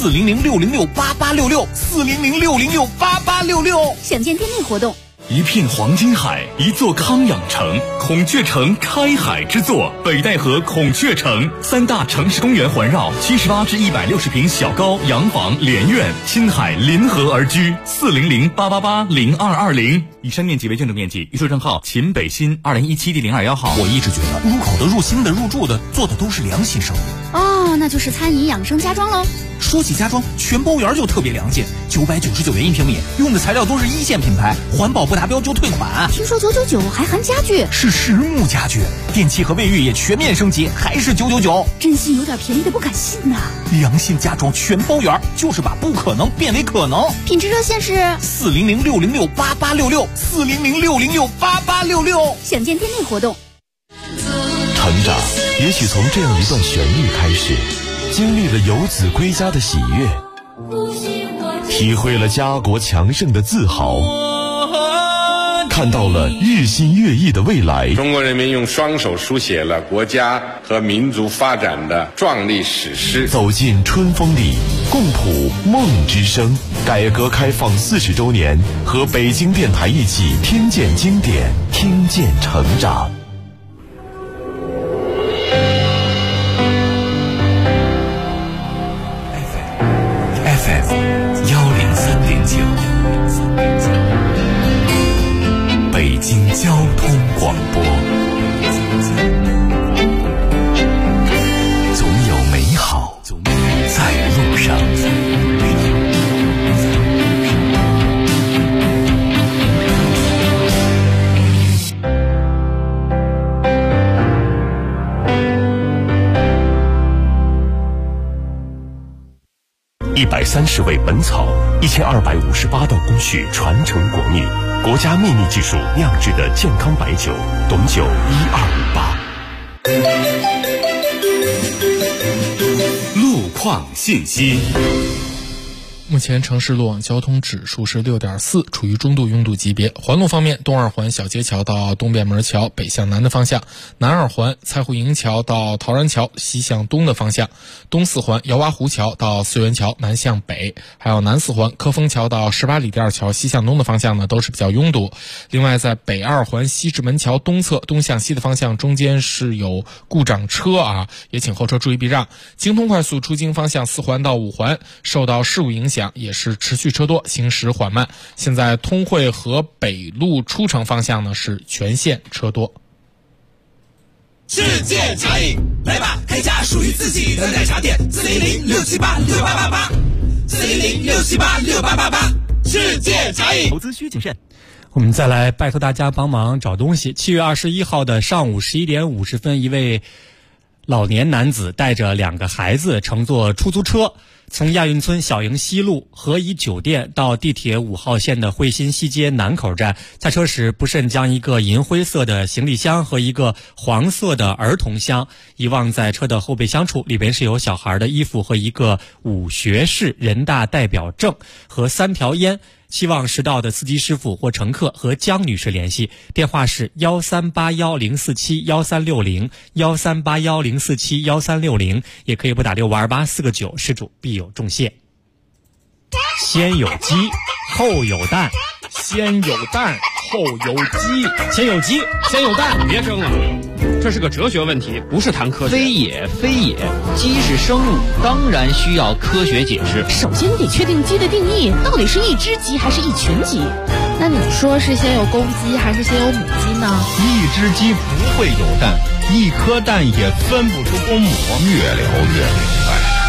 400-606-8866，400-606-8866。 详见店内活动。 一片黄金海，一座康养城，孔雀城开海之作，北戴河孔雀城，3大城市公园环绕，78至160平小高洋房连院，亲海临河而居，400-888-0220。以上面积为建筑面积，预售账号秦北新2017第02号。 我一直觉得入口的、入心的、入住的，做的都是良心生意。 哦，那就是餐饮养生家装喽。 说起家装，全包园就特别良心，999元1平米，用的材料都是1线品牌，环保不达标就退款。 听说999还含家具， 是实木家具，电器和卫浴也全面升级，还是999。 真心有点便宜的不敢信呐。 良心家装全包园，就是把不可能变为可能。 品质热线是 400-606-8866，400-606-8866。 详见店内活动。 成长也许从这样一段旋律开始，经历了游子归家的喜悦，体会了家国强盛的自豪，看到了日新月异的未来。 中国人民用双手书写了国家和民族发展的壮丽史诗。 走进春风里，共谱梦之声。改革开放40周年，和北京电台一起听见经典，听见成长。 北京交通广播，总有美好在路上。130味本草，1258道工序传承国秘，国家秘密技术酿制的健康白酒，董酒1258。 路况信息。 目前城市路网交通指数是6.4，处于中度拥堵级别。环路方面，东二环小街桥到东便门桥北向南的方向，南二环蔡户营桥到陶然桥西向东的方向，东四环姚洼湖桥到泗源桥南向北，还有南四环科丰桥到18里店桥西向东的方向呢，都是比较拥堵。另外，在北二环西直门桥东侧东向西的方向，中间是有故障车啊，也请后车注意避让。京通快速出京方向4环到5环受到事故影响，也是持续车多，行驶缓慢。现在通惠河北路出城方向呢是全线车多。 世界茶饮，来吧，开家属于自己的奶茶店，400-678-6888。 400-678-6888，世界茶饮。 投资需谨慎。 我们再来拜托大家帮忙找东西。7月21号的上午11点50分，一位老年男子带着2个孩子乘坐出租车，从亚运村小营西路和颐酒店到地铁5号线的汇鑫西街南口站，下车时不慎将一个银灰色的行李箱和一个黄色的儿童箱遗忘在车的后备箱处，里边是有小孩的衣服和一个武学士人大代表证和3条烟。希望识到的司机师傅或乘客和江女士联系，电话是1381-047-1360，1381-047-1360，也可以拨打6528-4个9，失主必有重谢。先有鸡，后有蛋， 先有蛋，后有鸡， 先有鸡， 先有蛋。别争了，这是个哲学问题，不是谈科学。 非也，非也，鸡是生物，当然需要科学解释。 首先得确定鸡的定义，到底是一只鸡还是一群鸡？ 那你说是先有公鸡还是先有母鸡呢？ 一只鸡不会有蛋，一颗蛋也分不出公母。 越聊越明白。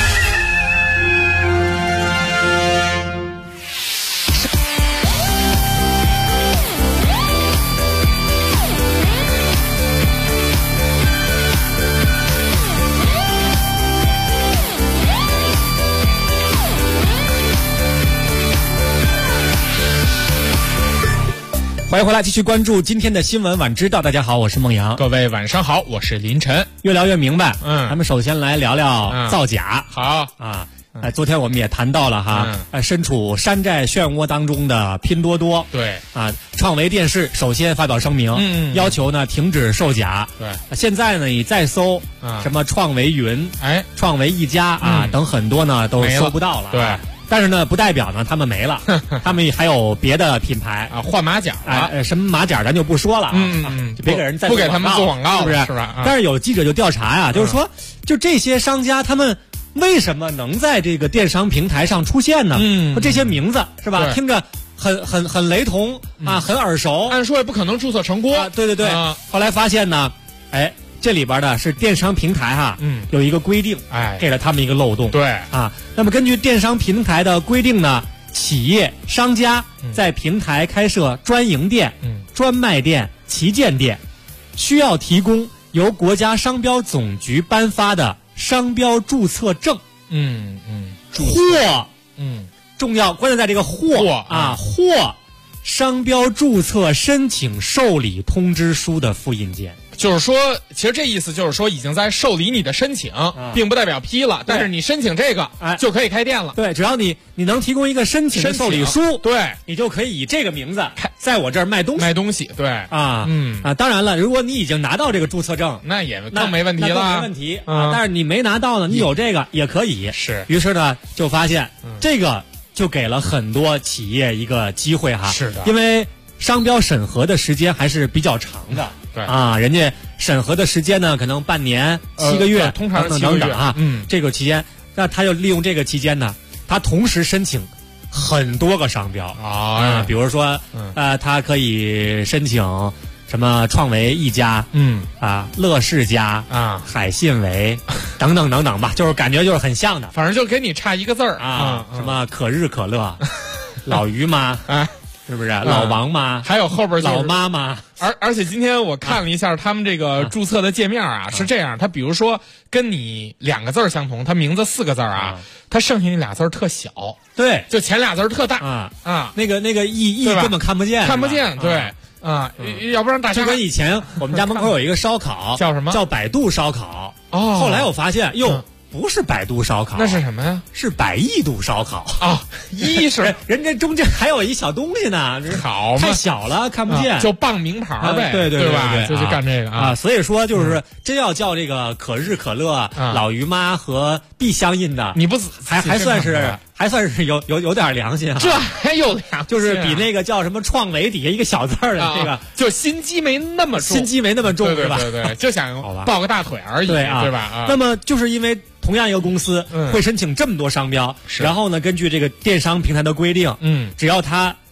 欢迎回来，继续关注今天的新闻晚知道。大家好，我是孟阳。 各位晚上好，我是林晨。 越聊越明白。咱们首先来聊聊造假。 好啊，昨天我们也谈到了哈，身处山寨漩涡当中的拼多多。 对啊，创维电视首先发表声明，要求呢停止售假。 对， 现在呢你再搜什么创维云、创维一家啊等很多呢都搜不到了。 对。 但是呢，不代表呢他们没了，他们还有别的品牌啊，换马甲了，什么马甲咱就不说了，就别给人再不给他们做广告， 是不是？ 是吧？ 但是有记者就调查呀，就是说，就这些商家他们为什么能在这个电商平台上出现呢？这些名字是吧？听着很雷同啊，很耳熟， 按说也不可能注册成功啊。对，后来发现呢，这里边的是电商平台哈，有一个规定，给了他们一个漏洞。 对啊，那么根据电商平台的规定呢，企业商家在平台开设专营店、专卖店、旗舰店，需要提供由国家商标总局颁发的商标注册证。或重要，关键在这个或商标注册申请受理通知书的复印件。 就是说，其实这意思就是说，已经在受理你的申请，并不代表批了。但是你申请这个，就可以开店了。 对，只要你能提供一个申请的受理书， 对， 你就可以以这个名字在我这儿卖东西。 对当然了，如果你已经拿到这个注册证， 那也更没问题了， 更没问题啊。但是你没拿到呢，你有这个也可以。 是。 于是呢，就发现这个就给了很多企业一个机会哈。 是的， 因为商标审核的时间还是比较长的。 对啊，人家审核的时间呢，可能半年、7个月， 通常 7个月啊。这个期间，那他就利用这个期间呢，他同时申请很多个商标啊，比如说，他可以申请什么创维一家，乐视家啊，海信维等等等等吧，就是感觉就是很像的， 反正就给你差一个字儿啊，什么可日可乐、老于妈是不是老王妈？ 还有后边老妈妈。 而且今天我看了一下他们这个注册的界面啊，是这样，他比如说跟你2个字相同，他名字4个字啊，他剩下那俩字特小， 对， 就前俩字特大那个意根本看不见， 对要不然大家就跟以前我们家门口有一个烧烤叫什么？ 叫百度烧烤。后来我发现不是百度烧烤， 那是什么呀？ 是百亿度烧烤啊！是人家中间还有一小东西呢， 好太小了看不见， 就傍名牌呗， 对吧？就干这个啊！所以说就是真要叫这个可日可乐、老于妈和必相应的， 你不还算是有点良心啊！ 这还有良心， 就是比那个叫什么创维底下一个小字儿的这个， 就心机没那么重， 是吧？ 对，就想抱个大腿而已，对吧？ 那么就是因为同样一个公司会申请这么多商标，然后呢，根据这个电商平台的规定，只要他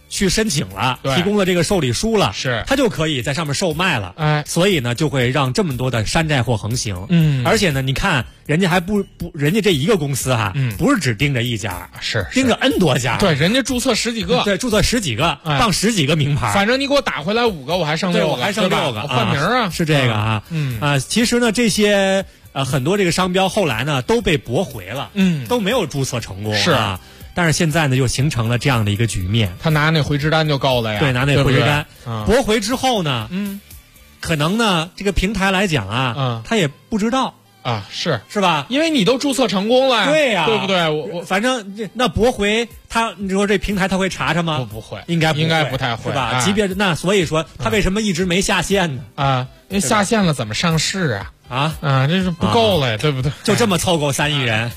去申请了，提供了这个受理书了， 是他就可以在上面售卖了。所以呢，就会让这么多的山寨货横行。而且呢，你看人家还人家这一个公司哈，不是只盯着一家， 是盯着 N 多家。 对，人家注册10几个， 对，注册10几个，放10几个名牌。 反正你给我打回来5个，我还剩6个， 我还剩6个， 换名啊， 是这个啊。其实呢，这些很多这个商标后来呢都被驳回了，都没有注册成功。 是啊。 但是现在呢，又形成了这样的一个局面。 他拿那回执单就够了呀。 对，拿那回执单，驳回之后呢，可能呢，这个平台来讲啊，他也不知道啊，是吧？ 因为你都注册成功了呀， 对呀， 对不对？我反正那驳回你说这平台他会查查吗？ 不会， 应该不太会， 是吧？即便那所以说他为什么一直没下线呢？ 因为下线了怎么上市啊？这是不够了呀，对不对？ 就这么凑够3亿人。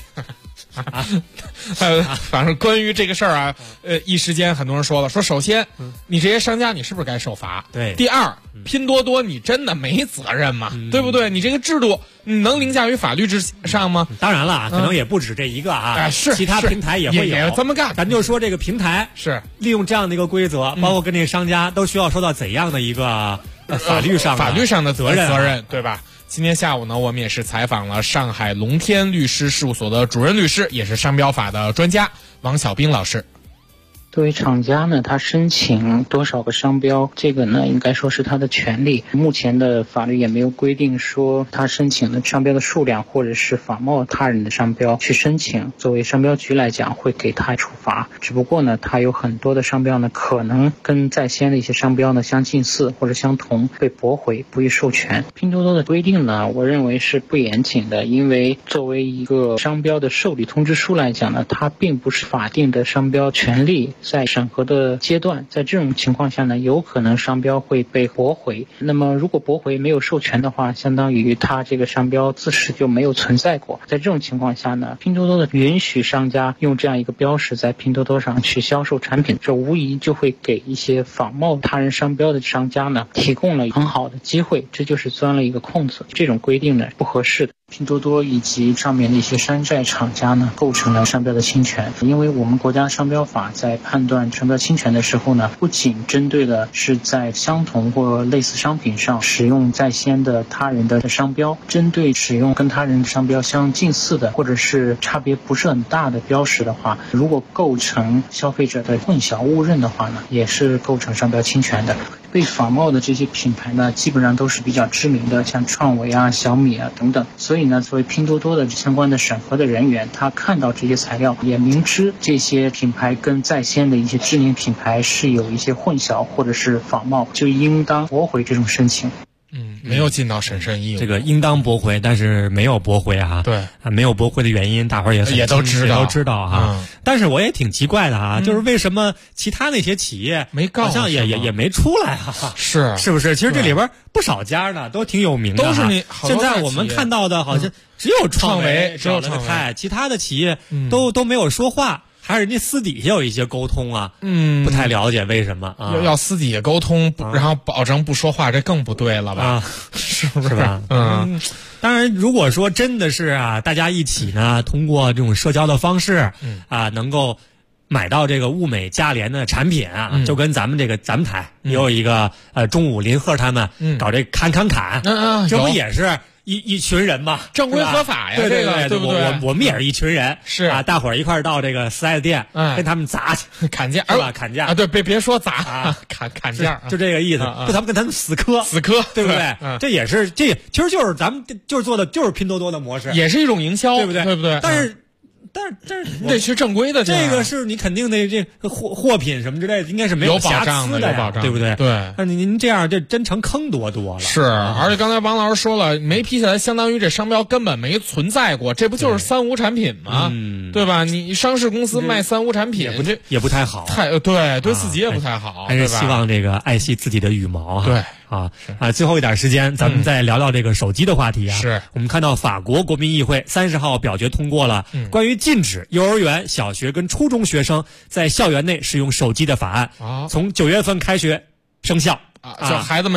反正关于这个事儿啊，一时间很多人说了，说首先，你这些商家你是不是该受罚？ 对。 第二，拼多多你真的没责任吗？对不对？你这个制度你能凌驾于法律之上吗？ 当然了，可能也不止这一个啊， 是其他平台也会有这么干。 咱就说这个平台是利用这样的一个规则，包括跟这个商家都需要受到怎样的一个法律上的责任， 对吧？今天下午呢，我们也是采访了上海龙天律师事务所的主任律师，也是商标法的专家王小兵老师。 作为厂家呢，他申请多少个商标，这个呢应该说是他的权利。目前的法律也没有规定说他申请的商标的数量或者是仿冒他人的商标去申请，作为商标局来讲会给他处罚。只不过呢，他有很多的商标呢可能跟在先的一些商标呢相近似或者相同，被驳回不予授权。拼多多的规定呢，我认为是不严谨的，因为作为一个商标的受理通知书来讲呢，它并不是法定的商标权利。在审核的阶段，在这种情况下呢，有可能商标会被驳回。那么如果驳回没有授权的话，相当于它这个商标自始就没有存在过。在这种情况下呢，拼多多的允许商家用这样一个标识在拼多多上去销售产品，这无疑就会给一些仿冒他人商标的商家呢提供了很好的机会，这就是钻了一个空子。这种规定呢不合适的。拼多多以及上面的一些山寨厂家呢，构成了商标的侵权。因为我们国家商标法在判断商标侵权的时候呢，不仅针对的是在相同或类似商品上使用在先的他人的商标，针对使用跟他人商标相近似的或者是差别不是很大的标识的话，如果构成消费者的混淆误认的话呢，也是构成商标侵权的。被仿冒的这些品牌呢，基本上都是比较知名的，像创维啊、小米啊等等。所以呢，作为拼多多的相关的审核的人员，他看到这些材料，也明知这些品牌跟在先的一些知名品牌是有一些混淆或者是仿冒，就应当驳回这种申请。 没有尽到审慎义务， 这个应当驳回，但是没有驳回啊。 对， 没有驳回的原因，大伙儿也都知道啊。但是我也挺奇怪的啊，就是为什么其他那些企业没告， 好像也没出来啊？是不是？其实这里边不少家呢，都挺有名的， 都是你。 现在我们看到的好像只有创维，其他的企业都没有说话。还是人家私底下有一些沟通啊，不太了解为什么啊？ 要私底下沟通，然后保证不说话，这更不对了吧？是不是吧？当然，如果说真的是啊，大家一起呢，通过这种社交的方式，能够买到这个物美价廉的产品啊，就跟咱们台也有一个中午林鹤他们搞这砍，这不也是？一群人嘛， 正规合法呀， 对对不对？ 我们也是一群人， 是啊，大伙儿一块儿到这个4S店，跟他们砸去砍价， 是吧？砍价啊，对，别说砸，砍价， 就这个意思，就他们跟他们死磕，对不对？这也是其实就是咱们就是做的就是拼多多的模式， 也是一种营销， 对不对？ 对不对？ 但是你得去正规的， 这个是你肯定的，这货品什么之类的，应该是没有瑕疵的， 有保障， 对不对？ 对。 那您这样，这真成坑多了。 是，而且刚才王老师说了，没批下来，相当于这商标根本没存在过，这不就是三无产品吗？对吧？你上市公司卖三无产品，这也不太好， 对自己也不太好， 还是希望这个爱惜自己的羽毛。 对。 最后一点时间，咱们再聊聊这个手机的话题啊。 是我们看到法国国民议会30号表决通过了关于禁止幼儿园、小学跟初中学生在校园内使用手机的法案，从9月份开学生效就孩子们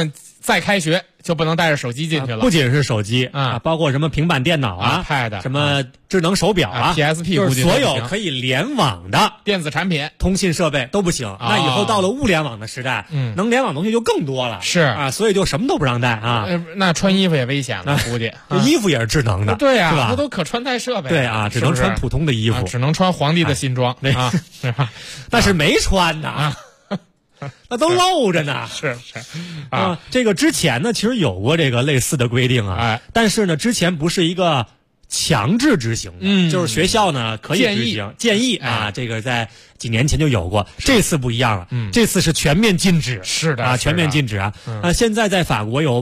再开学就不能带着手机进去了。 不仅是手机啊，包括什么平板电脑啊、 Pad、 什么智能手表啊、 PSP， 就是所有可以联网的电子产品、 通信设备都不行。那以后到了物联网的时代，能联网东西就更多了。 是啊，所以就什么都不让带啊。 那穿衣服也危险了，估计。 衣服也是智能的， 对啊， 是吧？ 它都可穿戴设备。 对啊，只能穿普通的衣服， 只能穿皇帝的新装啊，是吧？ 但是没穿呐。那都露着呢， 是啊，这个之前呢，其实有过这个类似的规定啊，但是呢，之前不是一个强制执行的，就是学校呢可以执行建议啊，这个在几年前就有过，这次不一样了，这次是全面禁止， 是的啊，全面禁止啊，现在在法国有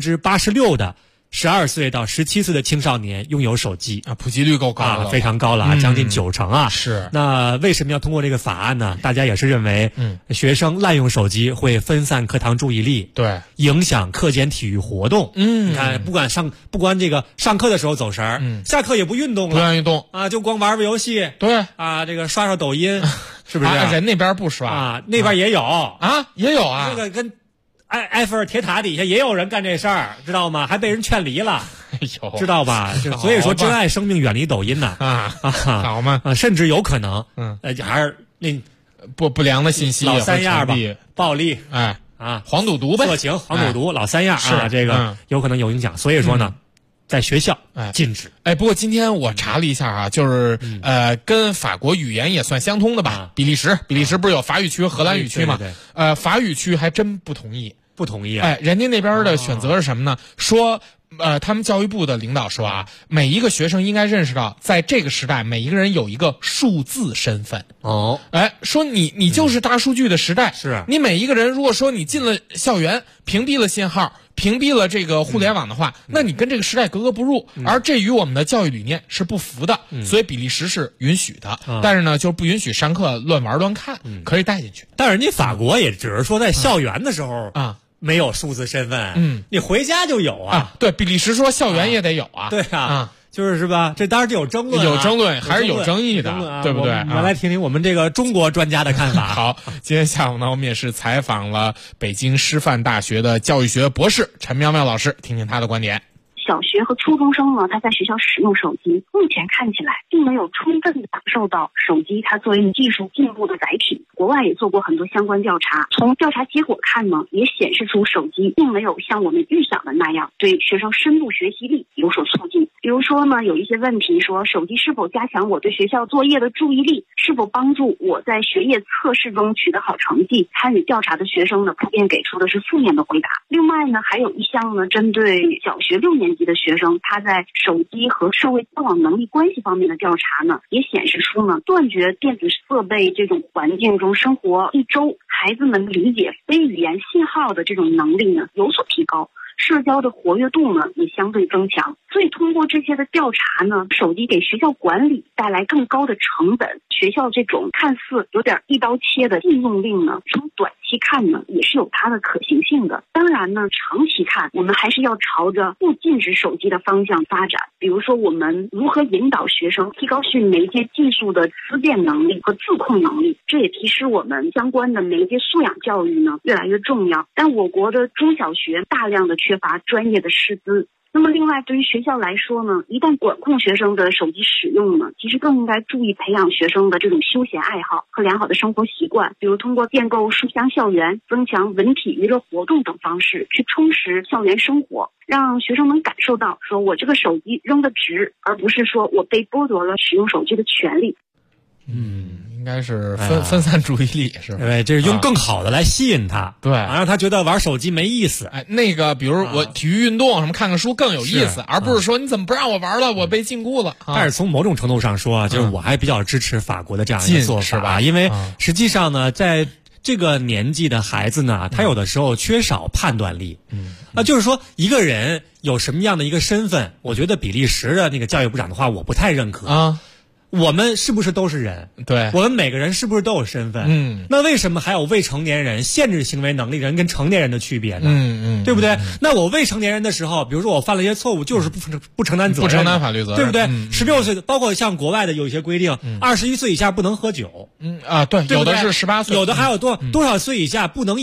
86%的12岁到17岁的青少年拥有手机啊，普及率够高了， 非常高了啊，将近90%啊。 是。 那为什么要通过这个法案呢？大家也是认为，学生滥用手机会分散课堂注意力， 对， 影响课间体育活动。你看，不管这个上课的时候走神儿，下课也不运动了， 不让运动啊，就光玩游戏， 对啊，这个刷刷抖音，是不是？ 人那边不刷啊，那边也有啊，也有啊， 这个跟。埃菲尔铁塔底下也有人干这事儿，知道吗？还被人劝离了，知道吧？所以说，珍爱生命，远离抖音呐！ 好嘛甚至有可能，还是那不良的信息， 老三样吧，暴力， 黄赌毒呗， 色情、黄赌毒，老三样啊，这个有可能有影响。所以说呢。在学校禁止。 不过今天我查了一下啊，就是跟法国语言也算相通的吧。比利时不是有法语区和荷兰语区吗？法语区还真不同意。人家那边的选择是什么呢？说他们教育部的领导说啊，每一个学生应该认识到，在这个时代，每一个人有一个数字身份。说你就是大数据的时代， 是你每一个人，如果说你进了校园，屏蔽了信号，屏蔽了这个互联网的话，那你跟这个时代格格不入，而这与我们的教育理念是不符的。所以比利时是允许的，但是呢，就不允许上课乱玩乱看，可以带进去。 但是人家法国也只是说在校园的时候没有数字身份，你回家就有啊。 对，比利时说校园也得有啊。 对啊，是吧？这当然就有争论， 还是有争议的，对不对？ 我们来听听我们这个中国专家的看法。 好，今天下午呢，我们也是采访了北京师范大学的教育学博士陈苗苗老师，听听他的观点。 小学和初中生呢，他在学校使用手机，目前看起来并没有充分的感受到手机它作为技术进步的载体。国外也做过很多相关调查，从调查结果看呢，也显示出手机并没有像我们预想的那样对学生深度学习力有所促进。比如说呢，有一些问题说手机是否加强我对学校作业的注意力，是否帮助我在学业测试中取得好成绩。参与调查的学生呢，普遍给出的是负面的回答。另外呢，还有一项呢，针对小学6年级的学生，他在手机和社会交往能力关系方面的调查呢，也显示出呢，断绝电子设备这种环境中生活1周，孩子们理解非语言信号的这种能力呢有所提高，社交的活跃度呢也相对增强。所以通过这些的调查呢，手机给学校管理带来更高的成本，学校这种看似有点一刀切的禁用令呢，从短期看呢也是有它的可行性的。当然呢，长期看我们还是要朝着不禁止手机的方向发展。比如说我们如何引导学生提高去媒介技术的思辨能力和自控能力，这也提示我们相关的媒介素养教育呢越来越重要。但我国的中小学大量的缺乏专业的师资。那么另外对于学校来说呢，一旦管控学生的手机使用呢，其实更应该注意培养学生的这种休闲爱好和良好的生活习惯，比如通过建构书香校园、增强文体娱乐活动等方式去充实校园生活，让学生能感受到说我这个手机扔得值，而不是说我被剥夺了使用手机的权利。 应该是分散注意力，是吧？ 对，这是用更好的来吸引他， 对， 让他觉得玩手机没意思。 那个比如我体育运动什么看看书更有意思，而不是说你怎么不让我玩了，我被禁锢了。 但是从某种程度上说，就是我还比较支持法国的这样一个做法吧，因为实际上呢，在这个年纪的孩子呢，他有的时候缺少判断力。就是说一个人有什么样的一个身份，我觉得比利时的那个教育部长的话，我不太认可啊。我们是不是都是人？ 对， 我们每个人是不是都有身份？那为什么还有未成年人限制行为能力人跟成年人的区别呢？对不对？那我未成年人的时候，比如说我犯了一些错误，就是不承担责任， 不承担法律责任， 对不对？16岁，包括像国外的有一些规定21岁以下不能喝酒。 对，有的是18岁， 有的还有多少岁以下不能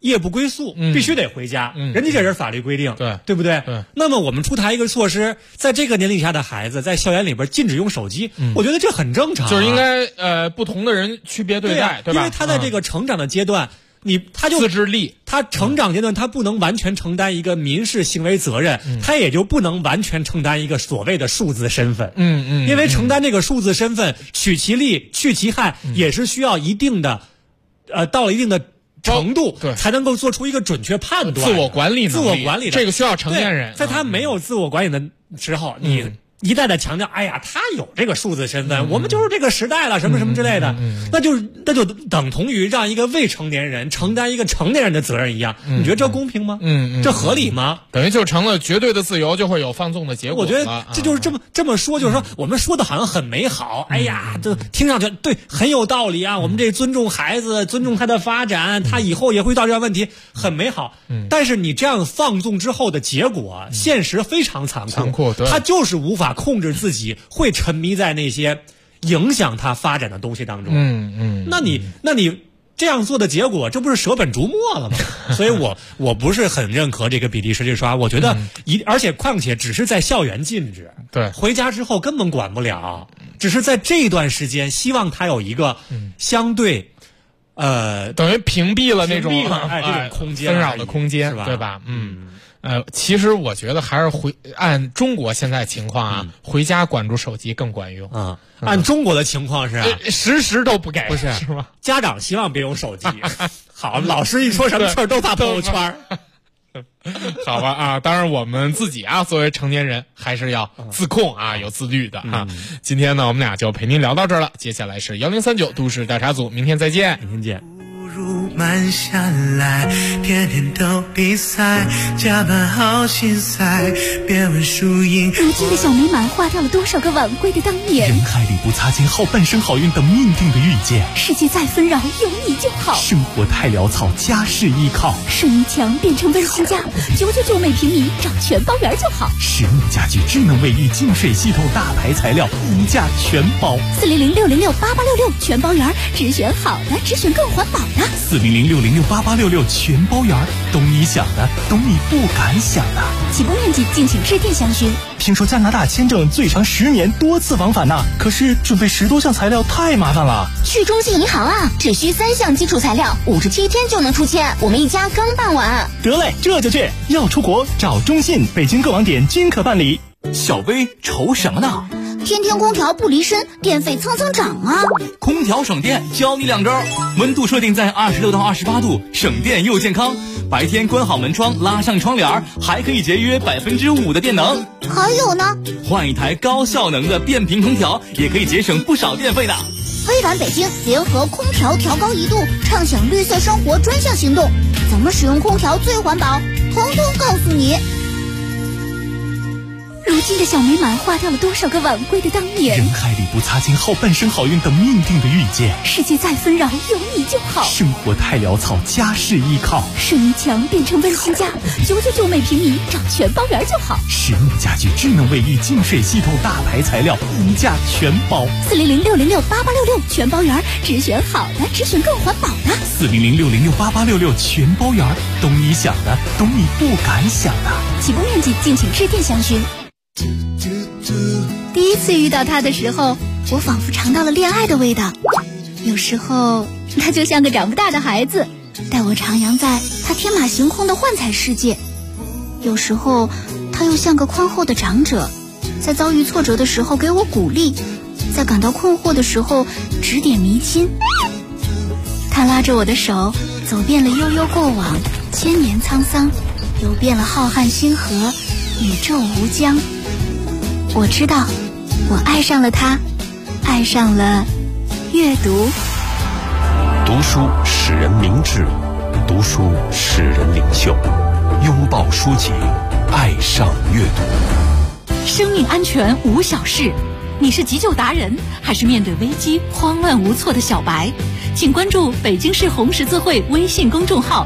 夜不归宿，必须得回家。人家这是法律规定，对不对？那么我们出台一个措施，在这个年龄下的孩子在校园里边禁止用手机，我觉得这很正常， 就是应该不同的人区别对待，对吧？ 因为他在这个成长的阶段。他就自制力， 他成长阶段他不能完全承担一个民事行为责任，他也就不能完全承担一个所谓的数字身份。因为承担这个数字身份，取其利去其害，也是需要一定的，到了一定的程度，才能够做出一个准确判断。 自我管理能力， 这个需要成年人。 在他没有自我管理的时候，你一再的强调，哎呀，他有这个数字身份，我们就是这个时代了，什么什么之类的，那就等同于让一个未成年人承担一个成年人的责任一样。你觉得这公平吗？这合理吗？ 等于就成了绝对的自由，就会有放纵的结果。 我觉得这就是这么说，就是说我们说的好像很美好，哎呀，这听上去对很有道理啊。我们这尊重孩子，尊重他的发展，他以后也会遇到这样问题，很美好。但是你这样放纵之后的结果，现实非常残酷，他就是无法控制自己，会沉迷在那些影响他发展的东西当中。那你这样做的结果，这不是舍本逐末了吗？所以我不是很认可这个比例实际刷。我觉得而且况且只是在校园禁止， 对， 回家之后根本管不了，只是在这段时间希望他有一个相对等于屏蔽了那种这种空间纷扰的空间，对吧？其实我觉得还是按中国现在情况啊，回家管住手机更管用啊。按中国的情况是时都不给， 不是吗？ 家长希望别用手机。好，老师一说什么事儿都发朋友圈。 好吧啊，当然我们自己啊，作为成年人还是要自控啊，有自律的啊。今天呢，我们俩就陪您聊到这儿了。接下来是1039都市调查组，明天再见， 明天见。 慢下来，天天都比赛，加班好心塞，别问输赢。 如今的小美满花掉了多少个晚归的当年？ 人海里不擦肩，好半生好运等命定的遇见。 世界再纷扰，有你就好。 生活太潦草，家事依靠。 水泥墙变成温馨家，999每平米找全包园就好。 实木家具、智能卫浴、净水系统、大牌材料，无价全包。 400-606-8866全包园，只选好的，只选更环保的。 400-606-8866全包园，懂你想的，懂你不敢想的。 起步面积敬请致电详询。 听说加拿大签证最长10年，多次往返呢，可是准备10多项材料太麻烦了。 去中信银行啊，只需3项基础材料，57天就能出签。我们一家刚办完。 得嘞，这就去。要出国找中信，北京各网点均可办理。 小薇愁什么呢？ 天天空调不离身，电费蹭蹭涨啊！ 空调省电，教你2招：温度设定在26到28度，省电又健康；白天关好门窗，拉上窗帘，还可以节约5%的电能。 还有呢， 换一台高效能的变频空调，也可以节省不少电费的。 微软北京联合空调调高1度，畅享绿色生活专项行动，怎么使用空调最环保，统统告诉你。 如今的小美满花掉了多少个晚归的当年？ 人海里不擦肩，好半生好运等命定的遇见。 世界再纷扰，有你就好。 生活太潦草，家事依靠。 水泥墙变成温馨家，999每平米找全包园就好。 实木家具、智能卫浴、净水系统、大牌材料，无价全包。 400-606-8866全包园，只选好的，只选更环保的。 400-606-8866全包园，懂你想的，懂你不敢想的。 起步面积敬请致电详询。第一次遇到他的时候，我仿佛尝到了恋爱的味道。有时候他就像个长不大的孩子，带我徜徉在他天马行空的幻彩世界。有时候他又像个宽厚的长者，在遭遇挫折的时候给我鼓励，在感到困惑的时候指点迷津。他拉着我的手，走遍了悠悠过往，千年沧桑，游遍了浩瀚星河，宇宙无疆。我知道，我爱上了他，爱上了阅读。 读书使人明智，读书使人领袖。拥抱书籍，爱上阅读。 生命安全无小事，你是急救达人，还是面对危机慌乱无措的小白？请关注北京市红十字会微信公众号，